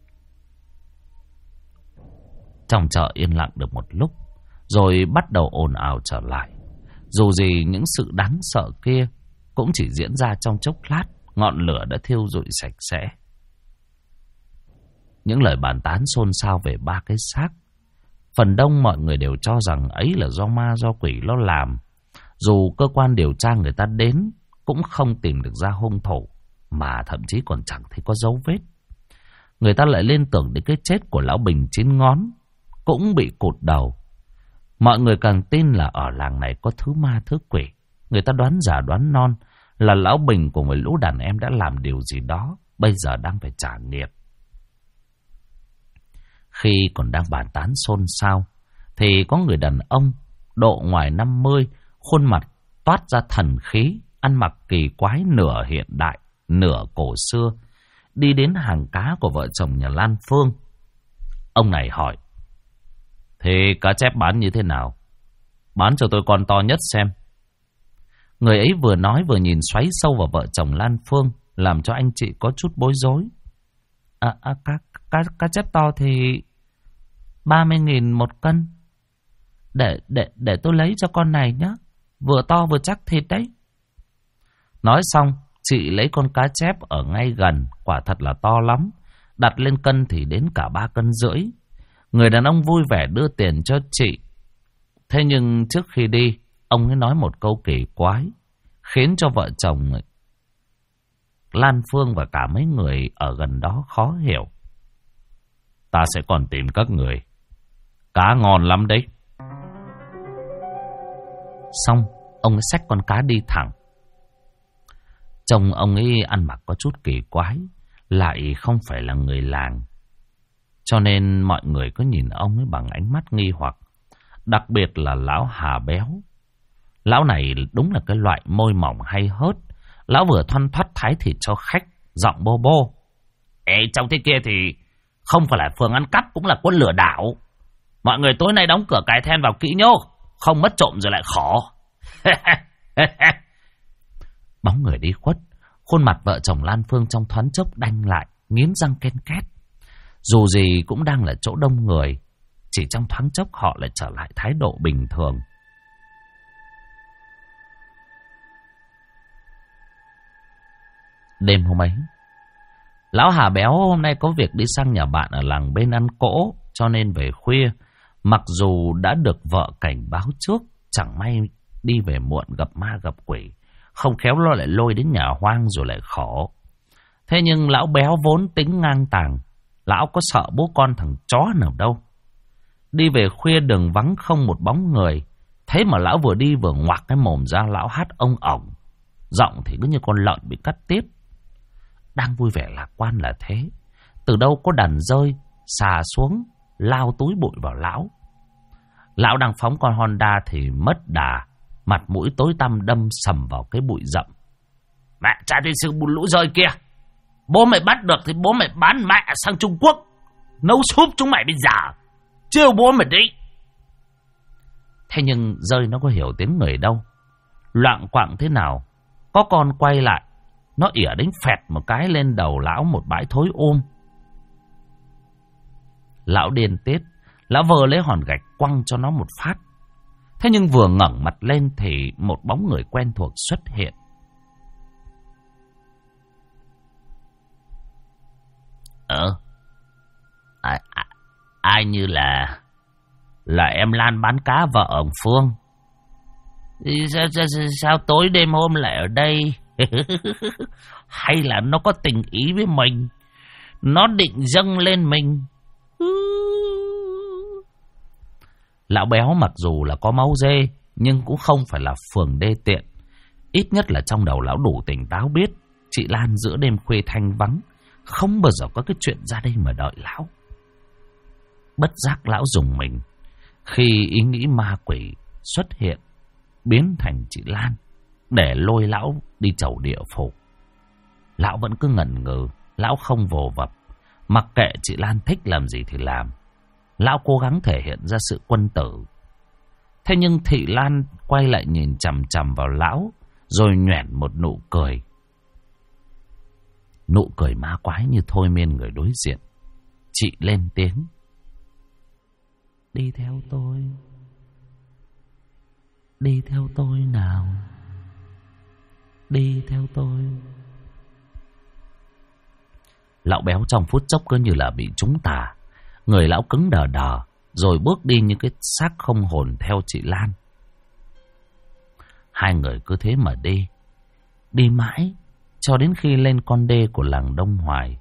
Trong chợ yên lặng được một lúc, rồi bắt đầu ồn ào trở lại. Dù gì những sự đáng sợ kia cũng chỉ diễn ra trong chốc lát, ngọn lửa đã thiêu rụi sạch sẽ. Những lời bàn tán xôn xao về 3 cái xác Phần đông mọi người đều cho rằng ấy là do ma do quỷ nó làm. Dù cơ quan điều tra người ta đến cũng không tìm được ra hung thủ, mà thậm chí còn chẳng thấy có dấu vết. Người ta lại liên tưởng đến cái chết của lão Bình 9 ngón cũng bị cụt đầu. Mọi người càng tin là ở làng này có thứ ma thứ quỷ. Người ta đoán giả đoán non là lão Bình cùng với lũ đàn em đã làm điều gì đó, bây giờ đang phải trả nghiệp. Khi còn đang bàn tán xôn xao thì có người đàn ông độ ngoài 50, khuôn mặt toát ra thần khí, ăn mặc kỳ quái, nửa hiện đại nửa cổ xưa, đi đến hàng cá của vợ chồng nhà Lan Phương. Ông này hỏi: "Thế cá chép bán như thế nào? Bán cho tôi con to nhất xem." Người ấy vừa nói vừa nhìn xoáy sâu vào vợ chồng Lan Phương, làm cho anh chị có chút bối rối. Cá chép to thì 30.000 một cân. Để tôi lấy cho con này nhé, vừa to vừa chắc thịt đấy. Nói xong, chị lấy con cá chép ở ngay gần, quả thật là to lắm. Đặt lên cân thì đến cả 3,5 cân. Người đàn ông vui vẻ đưa tiền cho chị. Thế nhưng trước khi đi, ông ấy nói một câu kỳ quái, khiến cho vợ chồng Lan Phương và cả mấy người ở gần đó khó hiểu. "Ta sẽ còn tìm các người. Cá ngon lắm đấy." Xong, ông ấy xách con cá đi thẳng. Chồng ông ấy ăn mặc có chút kỳ quái, lại không phải là người làng, cho nên mọi người có nhìn ông ấy bằng ánh mắt nghi hoặc. Đặc biệt là lão Hà Béo. Lão này đúng là cái loại môi mỏng hay hớt. Lão vừa thoăn thoắt thái thịt cho khách, giọng bô bô: "Ê, trong thế kia thì không phải là phường ăn cắp cũng là quân lừa đảo. Mọi người tối nay đóng cửa cài then vào kỹ nhô, không mất trộm rồi lại khổ." Bóng người đi khuất, khuôn mặt vợ chồng Lan Phương trong thoáng chốc đanh lại, nghiến răng ken két. Dù gì cũng đang là chỗ đông người, chỉ trong thoáng chốc họ lại trở lại thái độ bình thường. Đêm hôm ấy, lão Hà Béo hôm nay có việc đi sang nhà bạn ở làng bên ăn cỗ, cho nên về khuya. Mặc dù đã được vợ cảnh báo trước, chẳng may đi về muộn gặp ma gặp quỷ, không khéo lo lại lôi đến nhà hoang rồi lại khổ. Thế nhưng lão Béo vốn tính ngang tàng, lão có sợ bố con thằng chó nào đâu. Đi về khuya đường vắng không một bóng người, thế mà lão vừa đi vừa ngoạc cái mồm ra, lão hát ông ổng, giọng thì cứ như con lợn bị cắt tiết. Đang vui vẻ lạc quan là thế, từ đâu có đàn rơi xà xuống lao túi bụi vào lão. Lão đang phóng con Honda thì mất đà, mặt mũi tối tăm đâm sầm vào cái bụi rậm. "Mẹ cha thì sự bụi lũ rơi kia, bố mày bắt được thì bố mày bán mẹ sang Trung Quốc nấu súp chúng mày bây giờ, trêu bố mày đi." Thế nhưng rơi nó có hiểu tiếng người đâu, loạng quạng thế nào có con quay lại, nó ỉa đánh phẹt một cái lên đầu lão một bãi thối Lão điên tiết, lão vờ lấy hòn gạch quăng cho nó một phát. Thế nhưng vừa ngẩng mặt lên thì một bóng người quen thuộc xuất hiện. Ai như là em Lan bán cá vợ ông Phương. Sao tối đêm hôm lại ở đây? Hay là nó có tình ý với mình, nó định dâng lên mình? Lão Béo mặc dù là có máu dê, nhưng cũng không phải là phường đê tiện. Ít nhất là trong đầu lão đủ tỉnh táo biết chị Lan giữa đêm khuya thanh vắng, không bao giờ có cái chuyện ra đây mà đợi lão. Bất giác lão dùng mình khi ý nghĩ ma quỷ xuất hiện, biến thành chị Lan để lôi lão đi chầu địa phủ. Lão vẫn cứ ngẩn ngừ, lão không vồ vập, mặc kệ chị Lan thích làm gì thì làm. Lão cố gắng thể hiện ra sự quân tử. Thế nhưng thị Lan quay lại nhìn chằm chằm vào lão, rồi nhoẻn một nụ cười. Nụ cười ma quái như thôi miên người đối diện. Chị lên tiếng: "Đi theo tôi. Đi theo tôi nào. Đi theo tôi." Lão Béo trong phút chốc cứ như là bị trúng tà. Người lão cứng đờ đờ, rồi bước đi như cái xác không hồn theo chị Lan. Hai người cứ thế mà đi, đi mãi cho đến khi lên con đê của làng Đông Hoài.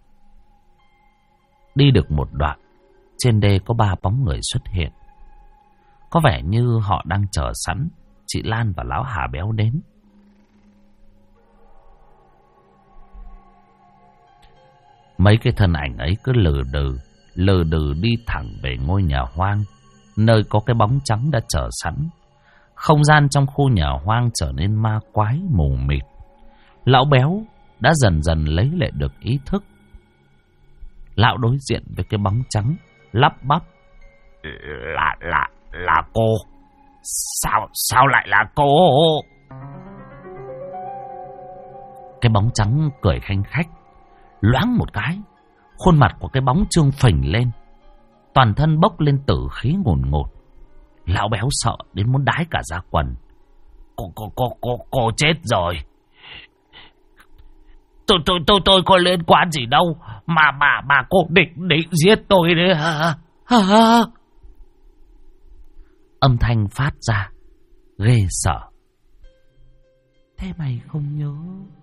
Đi được một đoạn, trên đê có 3 bóng người xuất hiện. Có vẻ như họ đang chờ sẵn chị Lan và lão Hà Béo đến. Mấy cái thân ảnh ấy cứ lừ đừ đi thẳng về ngôi nhà hoang, nơi có cái bóng trắng đã chờ sẵn. Không gian trong khu nhà hoang trở nên ma quái mù mịt. Lão Béo đã dần dần lấy lại được ý thức. Lão đối diện với cái bóng trắng, lắp bắp: Là cô. Sao lại là cô? Cái bóng trắng cười khanh khách. Loáng một cái, khuôn mặt của cái bóng trương phình lên, toàn thân bốc lên tử khí ngùn ngụt. Lão Béo sợ đến muốn đái cả da quần. Cô chết rồi. Tôi có liên quan gì đâu mà cô định giết tôi đấy hả? Âm thanh phát ra ghê sợ. Thế mày không nhớ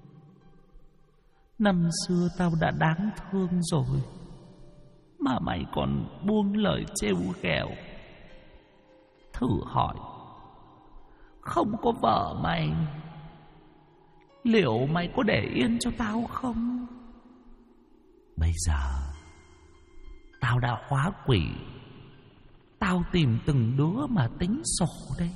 năm xưa tao đã đáng thương rồi mà mày còn buông lời trêu ghẹo? Thử hỏi, không có vợ mày, liệu mày có để yên cho tao không? Bây giờ tao đã hóa quỷ, tao tìm từng đứa mà tính sổ đấy.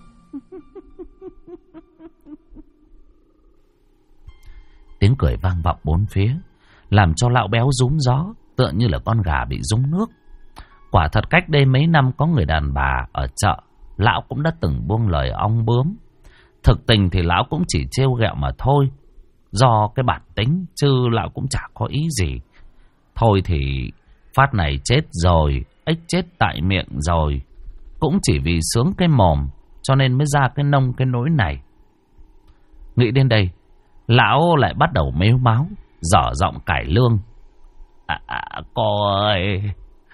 Tiếng cười vang vọng bốn phía, làm cho lão Béo rúm gió, tựa như là con gà bị rúng nước. Quả thật cách đây mấy năm có người đàn bà ở chợ, lão cũng đã từng buông lời ong bướm. Thực tình thì lão cũng chỉ trêu ghẹo mà thôi, do cái bản tính, chứ lão cũng chả có ý gì. Thôi thì phát này chết rồi, ếch chết tại miệng rồi, cũng chỉ vì sướng cái mồm cho nên mới ra cái nông cái nỗi này. Nghĩ đến đây, lão lại bắt đầu mếu máo, dở giọng cải lương: Cô ơi,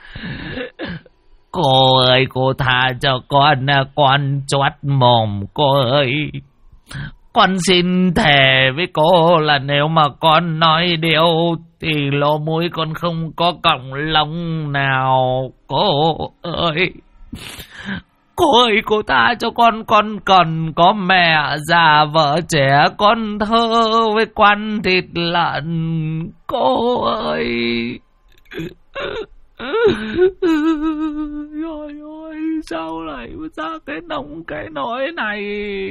cô tha cho con choát mồm cô ơi. Con xin thề với cô là nếu mà con nói điều thì lỗ mũi con không có cọng lông nào. Cô ơi, cô tha cho con còn có mẹ già vợ trẻ con thơ với quan thịt lợn. Cô ơi. Trời ơi, sao lại ra cái nông cái nỗi này?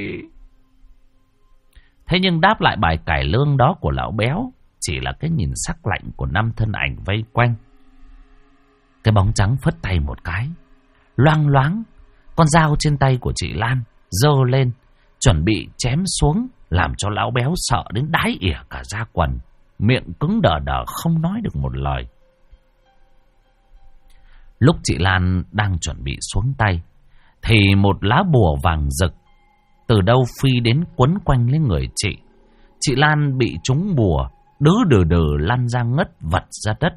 Thế nhưng đáp lại bài cải lương đó của lão Béo chỉ là cái nhìn sắc lạnh của 5 thân ảnh vây quanh. Cái bóng trắng phất tay một cái, loang loáng, con dao trên tay của chị Lan giơ lên, chuẩn bị chém xuống, làm cho lão Béo sợ đến đái ỉa cả da quần, miệng cứng đờ đờ không nói được một lời. Lúc chị Lan đang chuẩn bị xuống tay, thì một lá bùa vàng rực từ đâu phi đến quấn quanh lấy người chị. Chị Lan bị trúng bùa, đừ lăn ra ngất vật ra đất.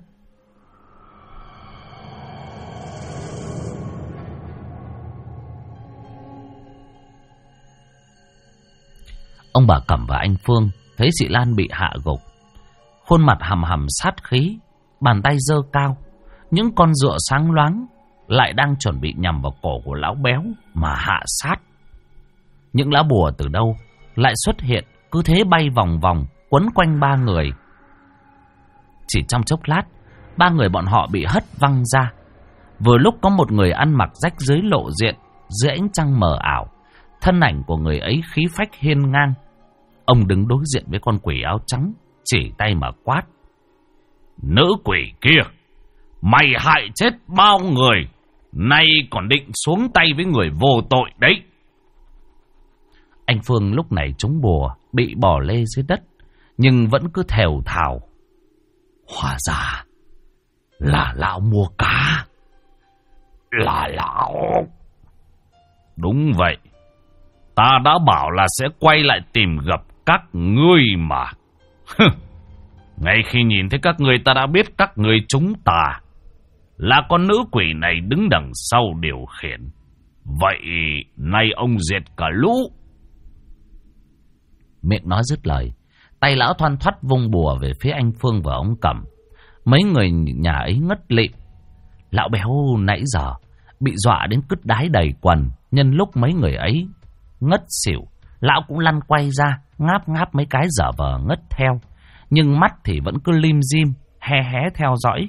Ông bà Cẩm và anh Phương thấy chị Lan bị hạ gục, khuôn mặt hầm hầm sát khí, bàn tay giơ cao, những con rựa sáng loáng lại đang chuẩn bị nhằm vào cổ của lão Béo mà hạ sát. Những lá bùa từ đâu lại xuất hiện, cứ thế bay vòng vòng quấn quanh 3 người. Chỉ trong chốc lát, 3 người bọn họ bị hất văng ra. Vừa lúc có một người ăn mặc rách rưới lộ diện dưới ánh trăng mờ ảo. Thân ảnh của người ấy khí phách hiên ngang. Ông đứng đối diện với con quỷ áo trắng, chỉ tay mà quát: Nữ quỷ kia, mày hại chết bao người, nay còn định xuống tay với người vô tội đấy. Anh Phương lúc này trúng bùa, bị bỏ lê dưới đất, nhưng vẫn cứ thều thào: Hóa ra là lão mua cá. Là lão. Đúng vậy, ta đã bảo là sẽ quay lại tìm gặp các ngươi mà. Ngay khi nhìn thấy các ngươi, ta đã biết các ngươi chúng ta là con nữ quỷ này đứng đằng sau điều khiển. Vậy nay ông diệt cả lũ. Miệng nói dứt lời, tay lão thoăn thoắt vung bùa về phía anh Phương và ông Cẩm. Mấy người nhà ấy ngất lịm. Lão béo nãy giờ bị dọa đến cứt đái đầy quần. Nhân lúc mấy người ấy ngất xỉu, lão cũng lăn quay ra, ngáp ngáp mấy cái giả vờ ngất theo. Nhưng mắt thì vẫn cứ lim dim, hé hé theo dõi.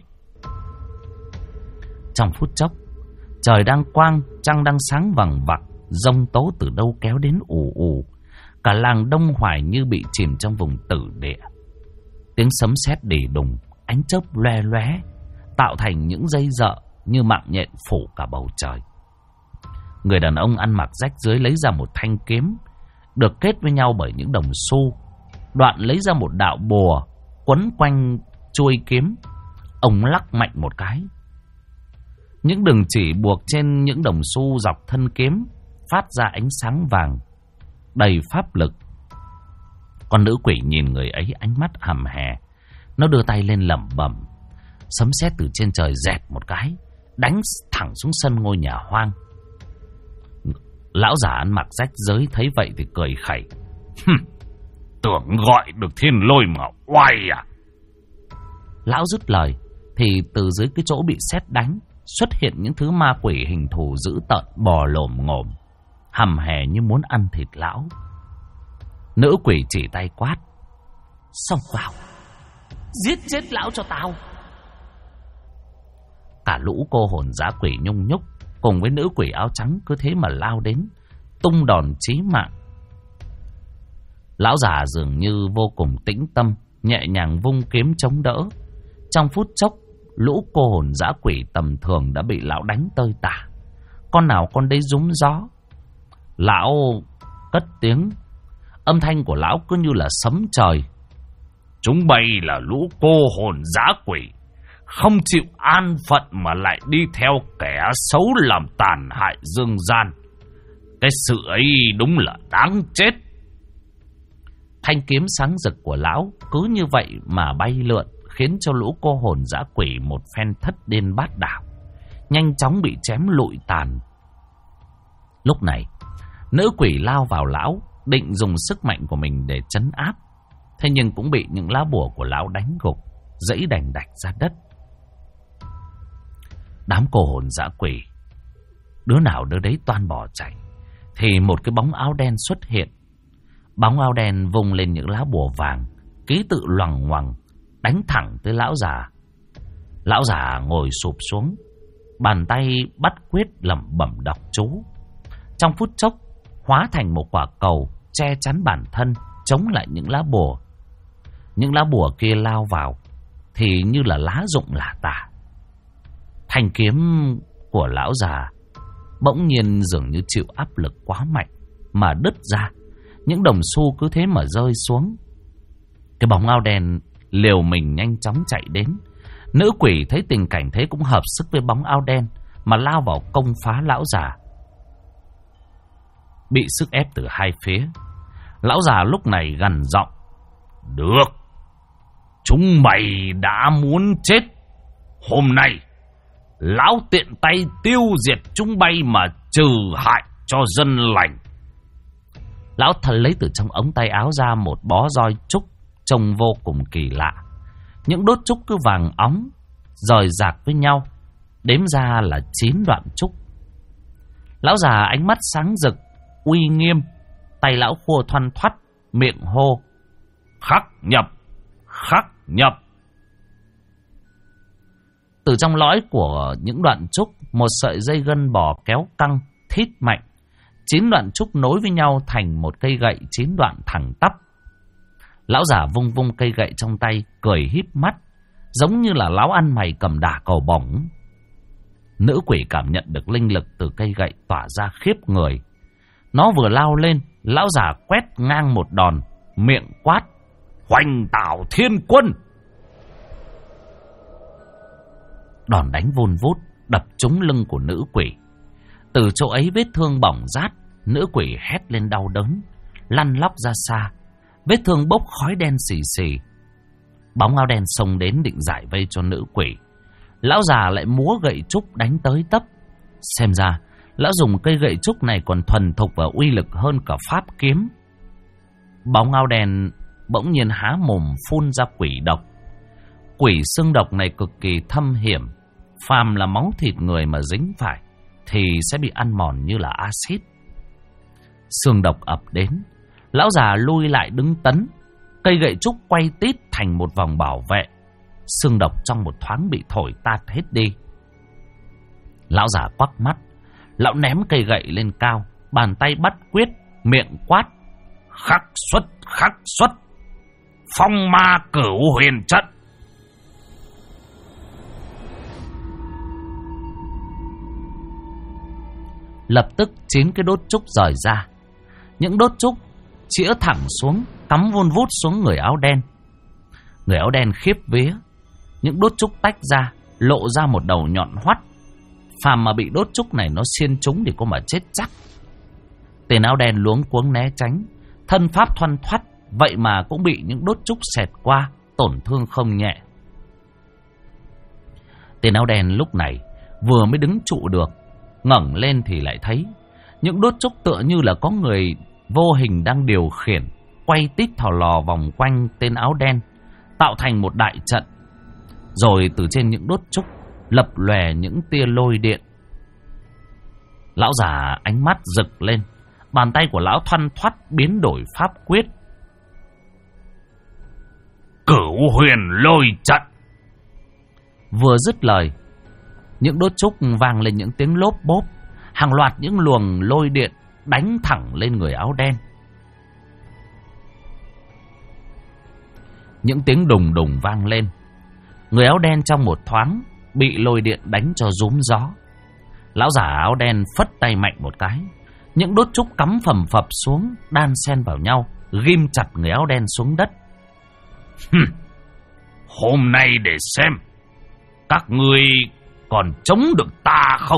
Trong phút chốc, trời đang quang, trăng đang sáng vằng vặc, giông tố từ đâu kéo đến ù ù. Cả làng Đông Hoài như bị chìm trong vùng tử địa. Tiếng sấm sét đì đùng, ánh chớp loe loé, tạo thành những dây dợ như mạng nhện phủ cả bầu trời. Người đàn ông ăn mặc rách rưới lấy ra một thanh kiếm, được kết với nhau bởi những đồng xu. Đoạn lấy ra một đạo bùa, quấn quanh chuôi kiếm. Ông lắc mạnh một cái. Những đường chỉ buộc trên những đồng xu dọc thân kiếm phát ra ánh sáng vàng, đầy pháp lực. Con nữ quỷ nhìn người ấy ánh mắt hầm hè. Nó đưa tay lên lẩm bẩm. Sấm sét từ trên trời rẹt một cái, đánh thẳng xuống sân ngôi nhà hoang. Lão già ăn mặc rách rưới thấy vậy thì cười khẩy. Tưởng gọi được thiên lôi mà oai à? Lão dứt lời thì từ dưới cái chỗ bị sét đánh xuất hiện những thứ ma quỷ hình thù dữ tợn bò lồm ngồm, hầm hè như muốn ăn thịt lão. Nữ quỷ chỉ tay quát: xông vào, giết chết lão cho tao. Cả lũ cô hồn dã quỷ nhung nhúc cùng với nữ quỷ áo trắng cứ thế mà lao đến, tung đòn chí mạng. Lão già dường như vô cùng tĩnh tâm, nhẹ nhàng vung kiếm chống đỡ. Trong phút chốc, lũ cô hồn dã quỷ tầm thường đã bị lão đánh tơi tả, con nào con đấy rúm gió. Lão cất tiếng, âm thanh của lão cứ như là sấm trời: chúng bay là lũ cô hồn dã quỷ, không chịu an phận mà lại đi theo kẻ xấu làm tàn hại dương gian. Cái sự ấy đúng là đáng chết. Thanh kiếm sáng rực của lão cứ như vậy mà bay lượn, khiến cho lũ cô hồn dã quỷ một phen thất điên bát đảo, nhanh chóng bị chém lụi tàn. Lúc này, nữ quỷ lao vào lão, định dùng sức mạnh của mình để trấn áp. Thế nhưng cũng bị những lá bùa của lão đánh gục, dẫy đành đạch ra đất. Đám cô hồn dã quỷ, đứa nào đứa đấy toan bỏ chạy, thì một cái bóng áo đen xuất hiện. Bóng áo đen vung lên những lá bùa vàng, ký tự loằng ngoằng, đánh thẳng tới lão già. Lão già ngồi sụp xuống, bàn tay bắt quyết lẩm bẩm đọc chú. Trong phút chốc, hóa thành một quả cầu che chắn bản thân, chống lại những lá bùa. Những lá bùa kia lao vào thì như là lá rụng lả tả. Thanh kiếm của lão già bỗng nhiên dường như chịu áp lực quá mạnh mà đứt ra. Những đồng xu cứ thế mà rơi xuống. Cái bóng áo đen liều mình nhanh chóng chạy đến. Nữ quỷ thấy tình cảnh thế cũng hợp sức với bóng áo đen mà lao vào công phá lão già. Bị sức ép từ hai phía, lão già lúc này gằn giọng: được, chúng mày đã muốn chết, hôm nay lão tiện tay tiêu diệt chúng bay mà trừ hại cho dân lành. Lão thần lấy từ trong ống tay áo ra một bó roi trúc trông vô cùng kỳ lạ. Những đốt trúc cứ vàng óng rời rạc với nhau, đếm ra là 9 đoạn trúc. Lão già ánh mắt sáng rực, uy nghiêm, tay lão khua thoăn thoắt, miệng hô: khắc nhập, khắc nhập. Từ trong lõi của những đoạn trúc, một sợi dây gân bò kéo căng, thít mạnh. 9 đoạn trúc nối với nhau thành một cây gậy 9 đoạn thẳng tắp. Lão già vung vung cây gậy trong tay, cười híp mắt, giống như là lão ăn mày cầm đà cầu bổng. Nữ quỷ cảm nhận được linh lực từ cây gậy tỏa ra khiếp người. Nó vừa lao lên, lão già quét ngang một đòn, miệng quát: hoành tảo thiên quân. Đòn đánh vun vút đập trúng lưng của nữ quỷ. Từ chỗ ấy vết thương bỏng rát, nữ quỷ hét lên đau đớn, lăn lóc ra xa. Vết thương bốc khói đen xì xì. Bóng áo đen xông đến định giải vây cho nữ quỷ. lão già lại múa gậy trúc đánh tới tấp. Xem ra lão dùng cây gậy trúc này còn thuần thục và uy lực hơn cả pháp kiếm. Bóng áo đen bỗng nhiên há mồm phun ra quỷ độc. Quỷ xương độc này cực kỳ thâm hiểm, phàm là máu thịt người mà dính phải thì sẽ bị ăn mòn như là axit. Xương độc ập đến, lão già lui lại đứng tấn, cây gậy trúc quay tít thành một vòng bảo vệ. Xương độc trong một thoáng bị thổi tạt hết đi. Lão già quắc mắt, lão ném cây gậy lên cao, bàn tay bắt quyết, miệng quát: khắc xuất, phong ma cửu huyền trận. Lập tức 9 cái đốt trúc rời ra. Những đốt trúc chĩa thẳng xuống, cắm vun vút xuống người áo đen. Người áo đen khiếp vía. Những đốt trúc tách ra, lộ ra một đầu nhọn hoắt. Phàm mà bị đốt trúc này nó xiên trúng thì có mà chết chắc. Tên áo đen luống cuống né tránh, thân pháp thoăn thoắt, vậy mà cũng bị những đốt trúc xẹt qua, tổn thương không nhẹ. Tên áo đen lúc này vừa mới đứng trụ được, ngẩng lên thì lại thấy những đốt trúc tựa như là có người vô hình đang điều khiển, quay tít thò lò vòng quanh tên áo đen, tạo thành một đại trận. Rồi từ trên những đốt trúc lập lòe những tia lôi điện. Lão già ánh mắt rực lên, bàn tay của lão thoăn thoắt biến đổi pháp quyết. Cửu huyền lôi trận. Vừa dứt lời, những đốt trúc vang lên những tiếng lốp bốp, hàng loạt những luồng lôi điện đánh thẳng lên người áo đen. Những tiếng đùng đùng vang lên. Người áo đen trong một thoáng bị lôi điện đánh cho rúm gió. Lão già áo đen phất tay mạnh một cái, những đốt trúc cắm phầm phập xuống, đan xen vào nhau, ghim chặt người áo đen xuống đất. Hôm nay để xem các ngươi còn chống được ta không.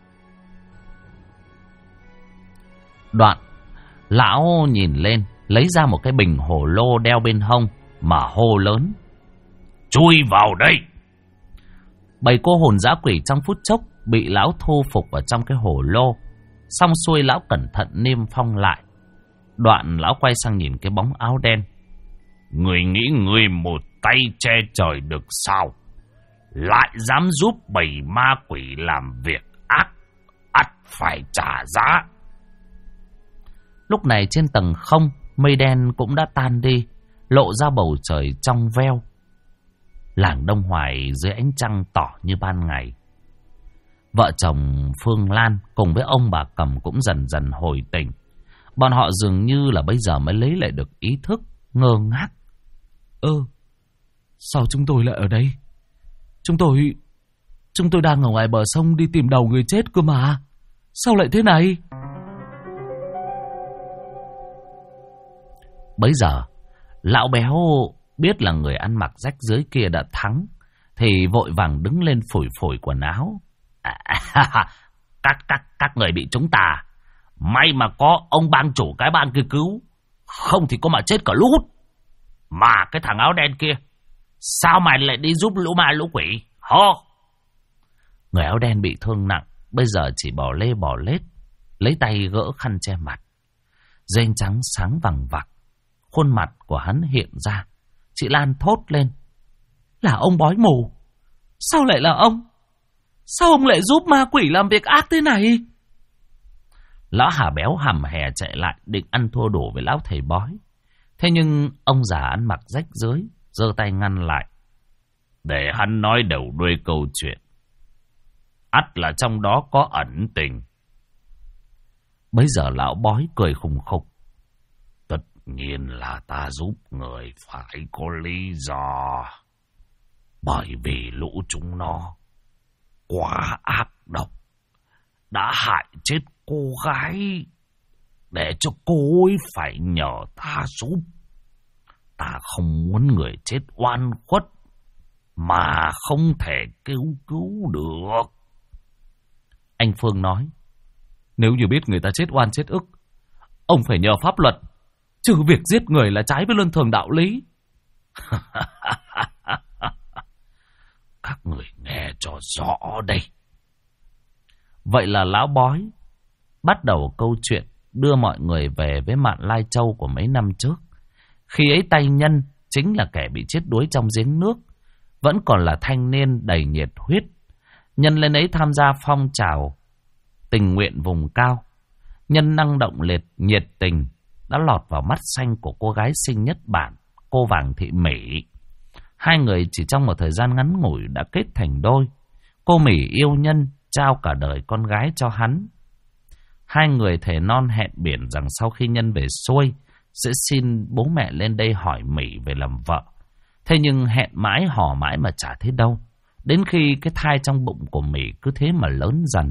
Đoạn lão nhìn lên, lấy ra một cái bình hồ lô đeo bên hông mà hô lớn: chui vào đây. 7 cô hồn dã quỷ trong phút chốc bị lão thu phục vào trong cái hồ lô. Xong xuôi lão cẩn thận niêm phong lại. Đoạn lão quay sang nhìn cái bóng áo đen. Người nghĩ người một tay che trời được sao? Lại dám giúp bầy ma quỷ làm việc ác, ắt phải trả giá. Lúc này trên tầng không, mây đen cũng đã tan đi, lộ ra bầu trời trong veo. Làng Đông Hoài dưới ánh trăng tỏ như ban ngày. Vợ chồng Phương Lan cùng với ông bà Cầm cũng dần dần hồi tỉnh. Bọn họ dường như là bây giờ mới lấy lại được ý thức, ngơ ngác. Sao chúng tôi lại ở đây? Chúng tôi đang ở ngoài bờ sông đi tìm đầu người chết cơ mà. Sao lại thế này? Bấy giờ lão béo biết là người ăn mặc rách rưới kia đã thắng, thì vội vàng đứng lên phủi phủi quần áo. Các người bị chúng ta. May mà có ông bang chủ cái bang kia cứu, không thì có mà chết cả lút. Mà cái thằng áo đen kia, sao mày lại đi giúp lũ ma lũ quỷ hô? Người áo đen bị thương nặng, bây giờ chỉ bỏ lê bỏ lết, lấy tay gỡ khăn che mặt. Dây anh trắng sáng vằng vặc, khuôn mặt của hắn hiện ra. Chị Lan thốt lên: là ông bói mù. Sao lại là ông? Sao ông lại giúp ma quỷ làm việc ác thế này? Lão Hà béo hầm hè chạy lại định ăn thua đủ với lão thầy bói. Thế nhưng ông già ăn mặc rách rưới giơ tay ngăn lại. Để hắn nói đầu đuôi câu chuyện, ắt là trong đó có ẩn tình. Bây giờ lão bói cười khùng khục. Tất nhiên là ta giúp người phải có lý do. Bởi vì lũ chúng nó quá ác độc, đã hại chết cô gái, để cho cô ấy phải nhờ ta giúp. Ta không muốn người chết oan khuất mà không thể cứu được. Anh Phương nói: nếu như biết người ta chết oan chết ức, ông phải nhờ pháp luật, chứ việc giết người là trái với luân thường đạo lý. các người nghe cho rõ đây. Vậy là lão bói bắt đầu câu chuyện đưa mọi người về với Mạn Lai Châu của mấy năm trước. Khi ấy tay nhân chính là kẻ bị chết đuối trong giếng nước, vẫn còn là thanh niên đầy nhiệt huyết. Nhân lên ấy tham gia phong trào tình nguyện vùng cao. Nhân năng động nhiệt tình đã lọt vào mắt xanh của cô gái xinh nhất bản, cô Vàng Thị Mỹ. Hai người chỉ trong một thời gian ngắn ngủi đã kết thành đôi. Cô Mỹ yêu Nhân, trao cả đời con gái cho hắn. Hai người thề non hẹn biển rằng sau khi Nhân về xuôi sẽ xin bố mẹ lên đây hỏi Mỹ về làm vợ. Thế nhưng hẹn mãi hò mãi mà chả thấy đâu. Đến khi cái thai trong bụng của Mỹ cứ thế mà lớn dần.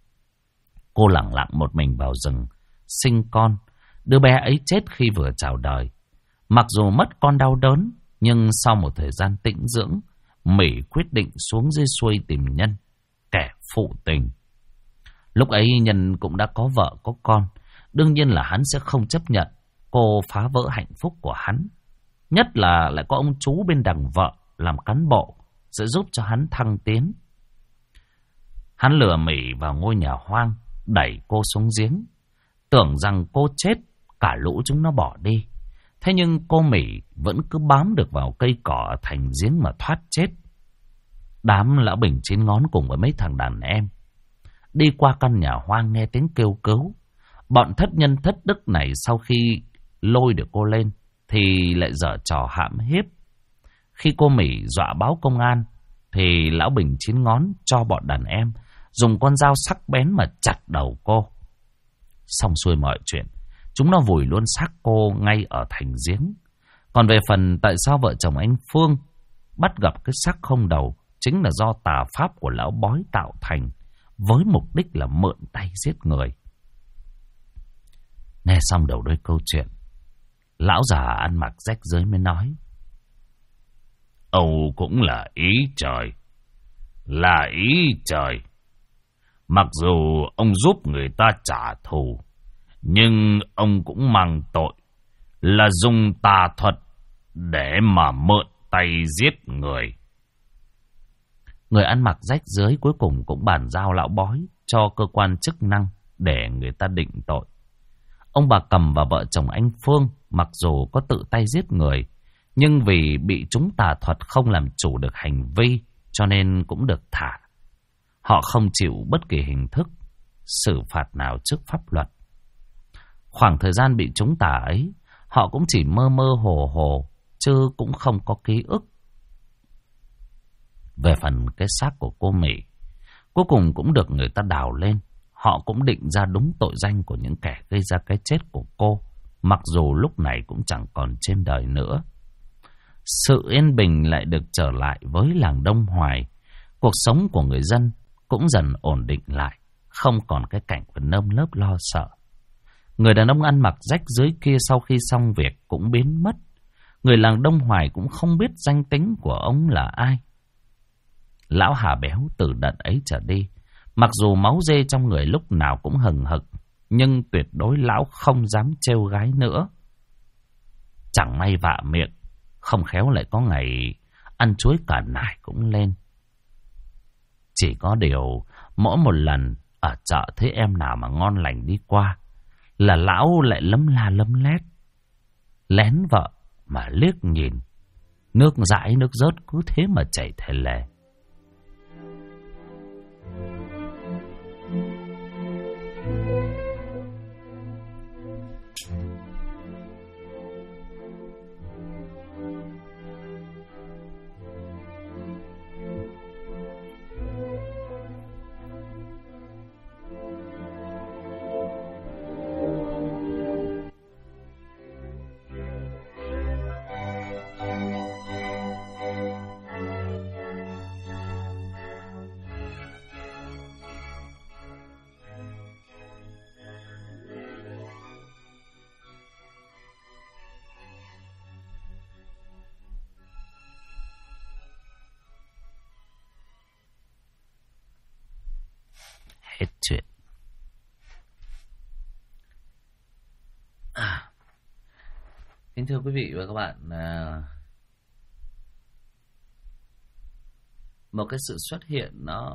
Cô lặng lặng một mình vào rừng sinh con. Đứa bé ấy chết khi vừa chào đời. Mặc dù mất con đau đớn, nhưng sau một thời gian tĩnh dưỡng, Mỹ quyết định xuống dưới xuôi tìm Nhân, kẻ phụ tình. Lúc ấy Nhân cũng đã có vợ có con. Đương nhiên là hắn sẽ không chấp nhận cô phá vỡ hạnh phúc của hắn. Nhất là lại có ông chú bên đằng vợ làm cán bộ, sẽ giúp cho hắn thăng tiến. Hắn lừa Mỹ vào ngôi nhà hoang, đẩy cô xuống giếng, tưởng rằng cô chết, cả lũ chúng nó bỏ đi. Thế nhưng cô Mỹ vẫn cứ bám được vào cây cỏ ở thành giếng mà thoát chết. Đám lão Bình Chín Ngón cùng với mấy thằng đàn em đi qua căn nhà hoang nghe tiếng kêu cứu. Bọn thất nhân thất đức này sau khi lôi được cô lên thì lại giở trò hãm hiếp. Khi cô Mỹ dọa báo công an thì lão Bình Chín Ngón cho bọn đàn em dùng con dao sắc bén mà chặt đầu cô. Xong xuôi mọi chuyện, chúng nó vùi luôn xác cô ngay ở thành giếng. Còn về phần tại sao vợ chồng anh Phương bắt gặp cái xác không đầu, chính là do tà pháp của lão bói tạo thành, với mục đích là mượn tay giết người. Nghe xong đầu đuôi câu chuyện, lão già ăn mặc rách rưới mới nói: Âu cũng là ý trời. Là ý trời. Mặc dù ông giúp người ta trả thù, nhưng ông cũng mang tội là dùng tà thuật để mà mượn tay giết người. Người ăn mặc rách rưới cuối cùng cũng bàn giao lão bói cho cơ quan chức năng để người ta định tội. Ông bà Cầm và vợ chồng anh Phương mặc dù có tự tay giết người, nhưng vì bị chúng tà thuật không làm chủ được hành vi, cho nên cũng được thả. Họ không chịu bất kỳ hình thức xử phạt nào trước pháp luật. Khoảng thời gian bị chúng tà ấy, họ cũng chỉ mơ mơ hồ hồ, chứ cũng không có ký ức. Về phần cái xác của cô Mỹ, cuối cùng cũng được người ta đào lên. Họ cũng định ra đúng tội danh của những kẻ gây ra cái chết của cô, mặc dù lúc này cũng chẳng còn trên đời nữa. Sự yên bình lại được trở lại với làng Đông Hoài. Cuộc sống của người dân cũng dần ổn định lại, không còn cái cảnh của nơm nớp lo sợ. Người đàn ông ăn mặc rách rưới kia sau khi xong việc cũng biến mất. Người làng Đông Hoài cũng không biết danh tính của ông là ai. Lão Hà Béo từ đợt ấy trở đi, mặc dù máu dê trong người lúc nào cũng hừng hực, nhưng tuyệt đối lão không dám trêu gái nữa. Chẳng may vạ miệng, không khéo lại có ngày ăn chuối cả nải cũng lên. Chỉ có điều, mỗi một lần ở chợ thấy em nào mà ngon lành đi qua, là lão lại lấm la lấm lét, lén vợ mà liếc nhìn. Nước dãi nước rớt cứ thế mà chảy thề lề. Hết chuyện. Kính thưa quý vị và các bạn, một cái sự xuất hiện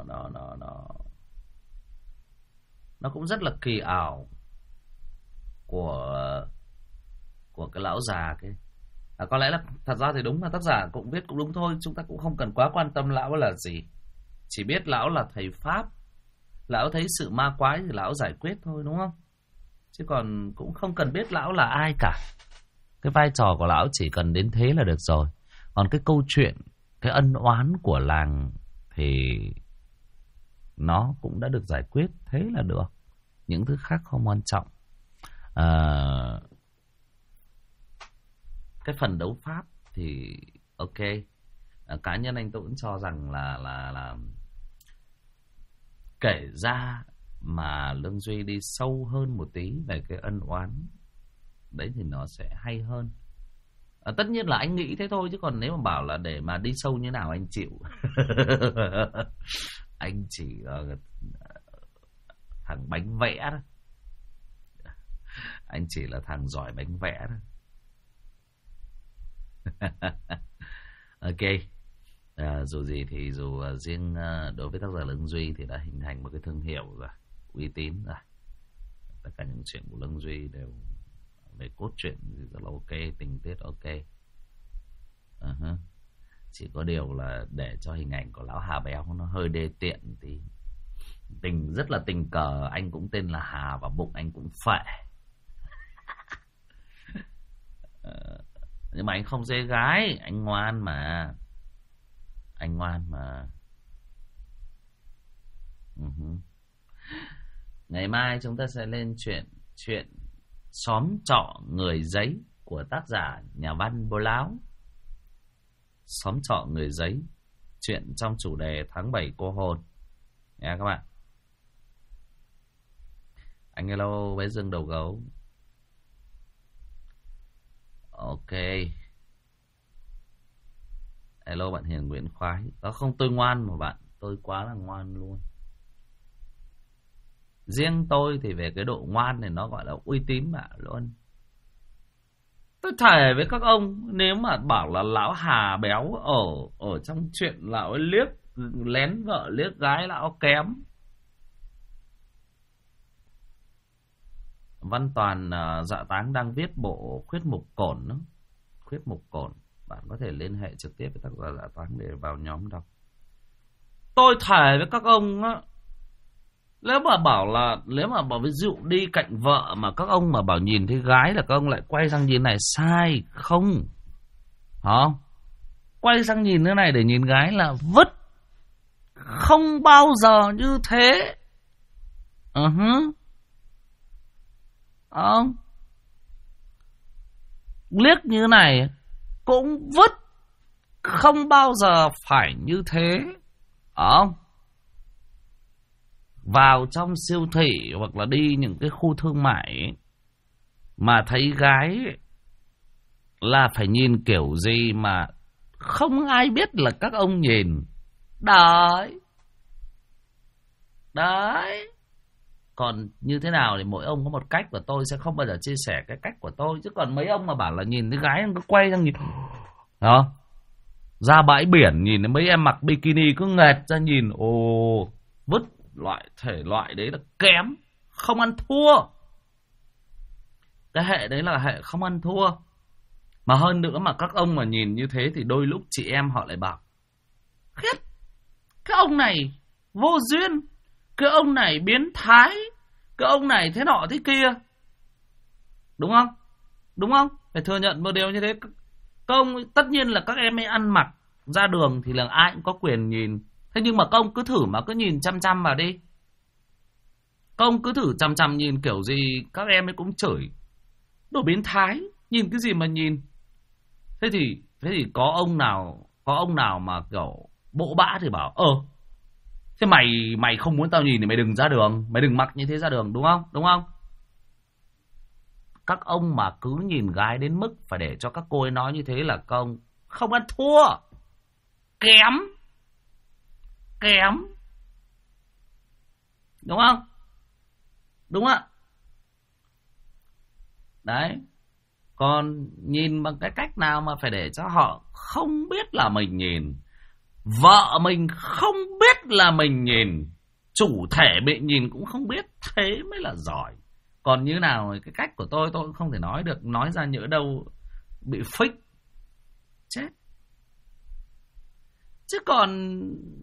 nó cũng rất là kỳ ảo của cái lão già kia. Có lẽ là thật ra thì đúng là tác giả cũng viết cũng đúng thôi, chúng ta cũng không cần quá quan tâm lão là gì, chỉ biết lão là thầy pháp, lão thấy sự ma quái thì lão giải quyết thôi, đúng không? Chứ còn cũng không cần biết lão là ai cả. Cái vai trò của lão chỉ cần đến thế là được rồi. Còn cái câu chuyện, cái ân oán của làng thì nó cũng đã được giải quyết, thế là được. Những thứ khác không quan trọng. Cái phần đấu pháp thì ok. Cá nhân anh tôi cũng cho rằng là kể ra mà Lương Duy đi sâu hơn một tí về cái ân oán đấy thì nó sẽ hay hơn. Tất nhiên là anh nghĩ thế thôi, chứ còn nếu mà bảo là để mà đi sâu như nào anh chịu. Anh chỉ thằng bánh vẽ đó. Anh chỉ là thằng giỏi bánh vẽ đó. Ok. Dù gì thì riêng đối với tác giả Lương Duy thì đã hình thành một cái thương hiệu rồi, uy tín rồi. Tất cả những chuyện của Lương Duy đều về cốt truyện thì rất là ok, tình tiết ok. Chỉ có điều là để cho hình ảnh của lão Hà Béo nó hơi đê tiện thì rất là tình cờ anh cũng tên là Hà và bụng anh cũng phệ. Nhưng mà anh không dê gái, anh ngoan mà. Anh ngoan mà. Ngày mai chúng ta sẽ lên chuyện Xóm Trọ Người Giấy của tác giả nhà văn Bố Láo. Xóm Trọ Người Giấy, chuyện trong chủ đề tháng 7 cô hồn nha các bạn. Anh hello với Dương Đầu Gấu. Ok. Hello bạn Hiền Nguyễn Khoái. Không, tôi ngoan mà bạn, tôi quá là ngoan luôn. Riêng tôi thì về cái độ ngoan này nó gọi là uy tín mà luôn. Tôi thề với các ông, nếu mà bảo là lão Hà Béo ở trong chuyện lão ấy liếc lén vợ liếc gái lão kém. Văn Toàn Dạ Táng đang viết bộ Khuyết Mục Cổn đó. Khuyết Mục Cổn, bạn có thể liên hệ trực tiếp với tác giả Dạ Táng để vào nhóm đọc. Tôi thề với các ông á, nếu mà bảo ví dụ đi cạnh vợ mà các ông mà bảo nhìn thấy gái là các ông lại quay sang nhìn này, sai không? Hả? Quay sang nhìn thế này để nhìn gái là vứt. Không bao giờ như thế. Không. Liếc như này cũng vứt. Không bao giờ phải như thế. Không. Vào trong siêu thị hoặc là đi những cái khu thương mại mà thấy gái là phải nhìn kiểu gì mà không ai biết là các ông nhìn. Đấy. Còn như thế nào thì mỗi ông có một cách, và tôi sẽ không bao giờ chia sẻ cái cách của tôi. Chứ còn mấy ông mà bảo là nhìn thấy gái cứ quay sang nhìn đó, ra bãi biển nhìn thấy mấy em mặc bikini cứ nghệt ra nhìn, vứt. Thể loại đấy là kém, không ăn thua. Cái hệ đấy là hệ không ăn thua. Mà hơn nữa mà các ông mà nhìn như thế thì đôi lúc chị em họ lại bảo ghét, cái ông này vô duyên, cái ông này biến thái, cái ông này thế nọ thế kia. Đúng không? Đúng không? Phải thừa nhận một điều như thế. Các ông, tất nhiên là các em ấy ăn mặc ra đường thì là ai cũng có quyền nhìn. Thế nhưng mà các ông cứ thử mà cứ nhìn chăm chăm vào đi. Các ông cứ thử chăm chăm nhìn kiểu gì các em ấy cũng chửi. Đồ biến thái, nhìn cái gì mà nhìn. Thế thì có ông nào mà kiểu bộ bã thì bảo thế mày không muốn tao nhìn thì mày đừng ra đường, mày đừng mặc như thế ra đường, đúng không? Đúng không? Các ông mà cứ nhìn gái đến mức phải để cho các cô ấy nói như thế là các ông không ăn thua. Kém. Đúng không? Đúng ạ. Đấy. Còn nhìn bằng cái cách nào mà phải để cho họ không biết là mình nhìn. Vợ mình không biết là mình nhìn, chủ thể bị nhìn cũng không biết, thế mới là giỏi. Còn như nào cái cách của tôi cũng không thể nói được, nói ra nhỡ đâu bị fake chết. Chứ còn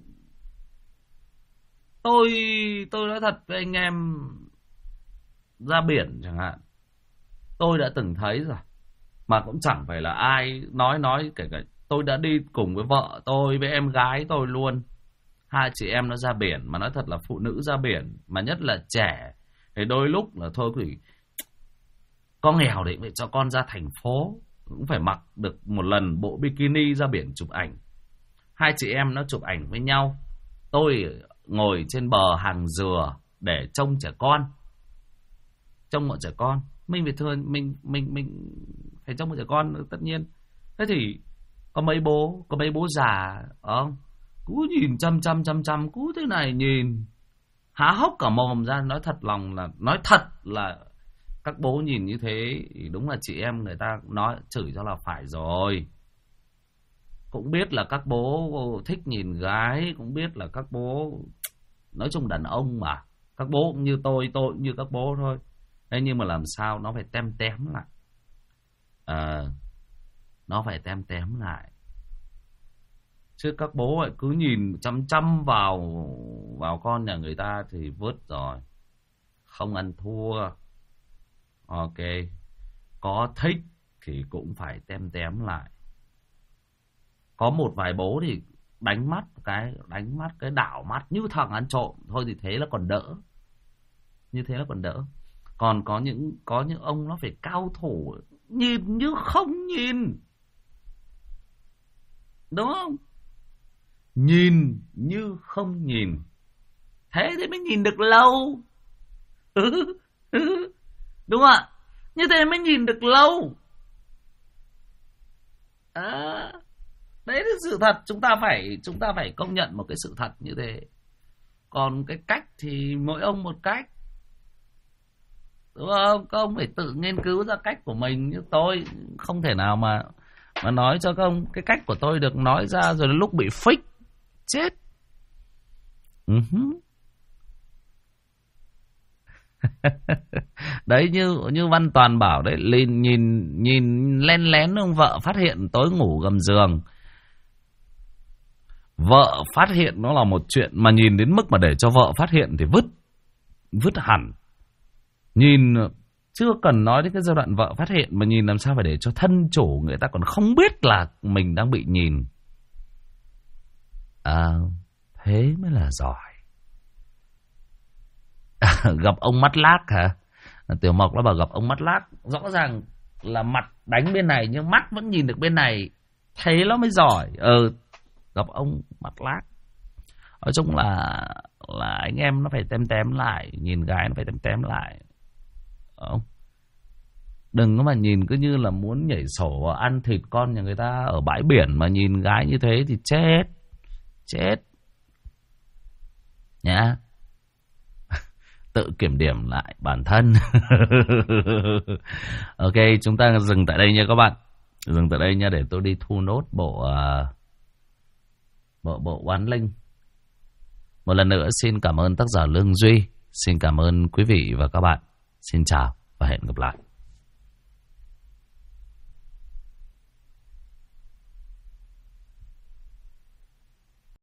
tôi nói thật với anh em, ra biển chẳng hạn, tôi đã từng thấy rồi, mà cũng chẳng phải là ai nói, kể cả tôi đã đi cùng với vợ tôi với em gái tôi luôn. Hai chị em nó ra biển, mà nói thật là phụ nữ ra biển mà nhất là trẻ thì đôi lúc là thôi thì có nghèo thì phải cho con ra thành phố, cũng phải mặc được một lần bộ bikini ra biển chụp ảnh. Hai chị em nó chụp ảnh với nhau, tôi ngồi trên bờ hàng dừa để trông trẻ con, trông bọn trẻ con. Mình phải thường mình phải trông bọn trẻ con tất nhiên. Thế thì có mấy bố già không, cứ nhìn chăm cứ thế này, nhìn há hốc cả mồm ra. Nói thật là các bố nhìn như thế thì đúng là chị em người ta nói chửi cho là phải rồi. Cũng biết là các bố thích nhìn gái, cũng biết là các bố, nói chung đàn ông mà, các bố cũng như tôi cũng như các bố thôi. Thế nhưng mà làm sao nó phải tem lại. Nó phải tem lại. Chứ các bố lại cứ nhìn chăm vào con nhà người ta thì vứt rồi. Không ăn thua. Ok. Có thích thì cũng phải tem lại. Có một vài bố thì đánh mắt cái đảo mắt như thằng ăn trộm thôi, thì thế là còn đỡ. Như thế là còn đỡ. Còn có những ông nó phải cao thủ, nhìn như không nhìn. Đúng không? Nhìn như không nhìn. Thế thì mới nhìn được lâu. Đúng không ạ? Như thế mới nhìn được lâu. Đấy là sự thật. Chúng ta phải công nhận một cái sự thật như thế. Còn cái cách thì mỗi ông một cách. Đúng không? Các ông phải tự nghiên cứu ra cách của mình. Như tôi không thể nào mà nói cho các ông cái cách của tôi được nói ra rồi lúc bị fake chết. Đấy, như Văn Toàn bảo đấy, nhìn lén ông vợ phát hiện tối ngủ gầm giường. Vợ phát hiện nó là một chuyện, mà nhìn đến mức mà để cho vợ phát hiện thì vứt hẳn. Nhìn chưa cần nói đến cái giai đoạn vợ phát hiện, mà nhìn làm sao phải để cho thân chủ người ta còn không biết là mình đang bị nhìn. Thế mới là giỏi. Gặp ông mắt lác hả? Tiểu Mộc nó bảo gặp ông mắt lác. Rõ ràng là mặt đánh bên này nhưng mắt vẫn nhìn được bên này. Thế nó mới giỏi. Gặp ông mắt lác. Nói chung là anh em nó phải tem lại. Nhìn gái nó phải tem lại. Không? Đừng có mà nhìn cứ như là muốn nhảy sổ ăn thịt con nhà người ta ở bãi biển, mà nhìn gái như thế thì chết nhá. Tự kiểm điểm lại bản thân. Ok, chúng ta dừng tại đây nha các bạn. Dừng tại đây nha, để tôi đi thu nốt bộ oán linh. Một lần nữa xin cảm ơn tác giả Lương Duy. Xin cảm ơn quý vị và các bạn. Xin chào và hẹn gặp lại.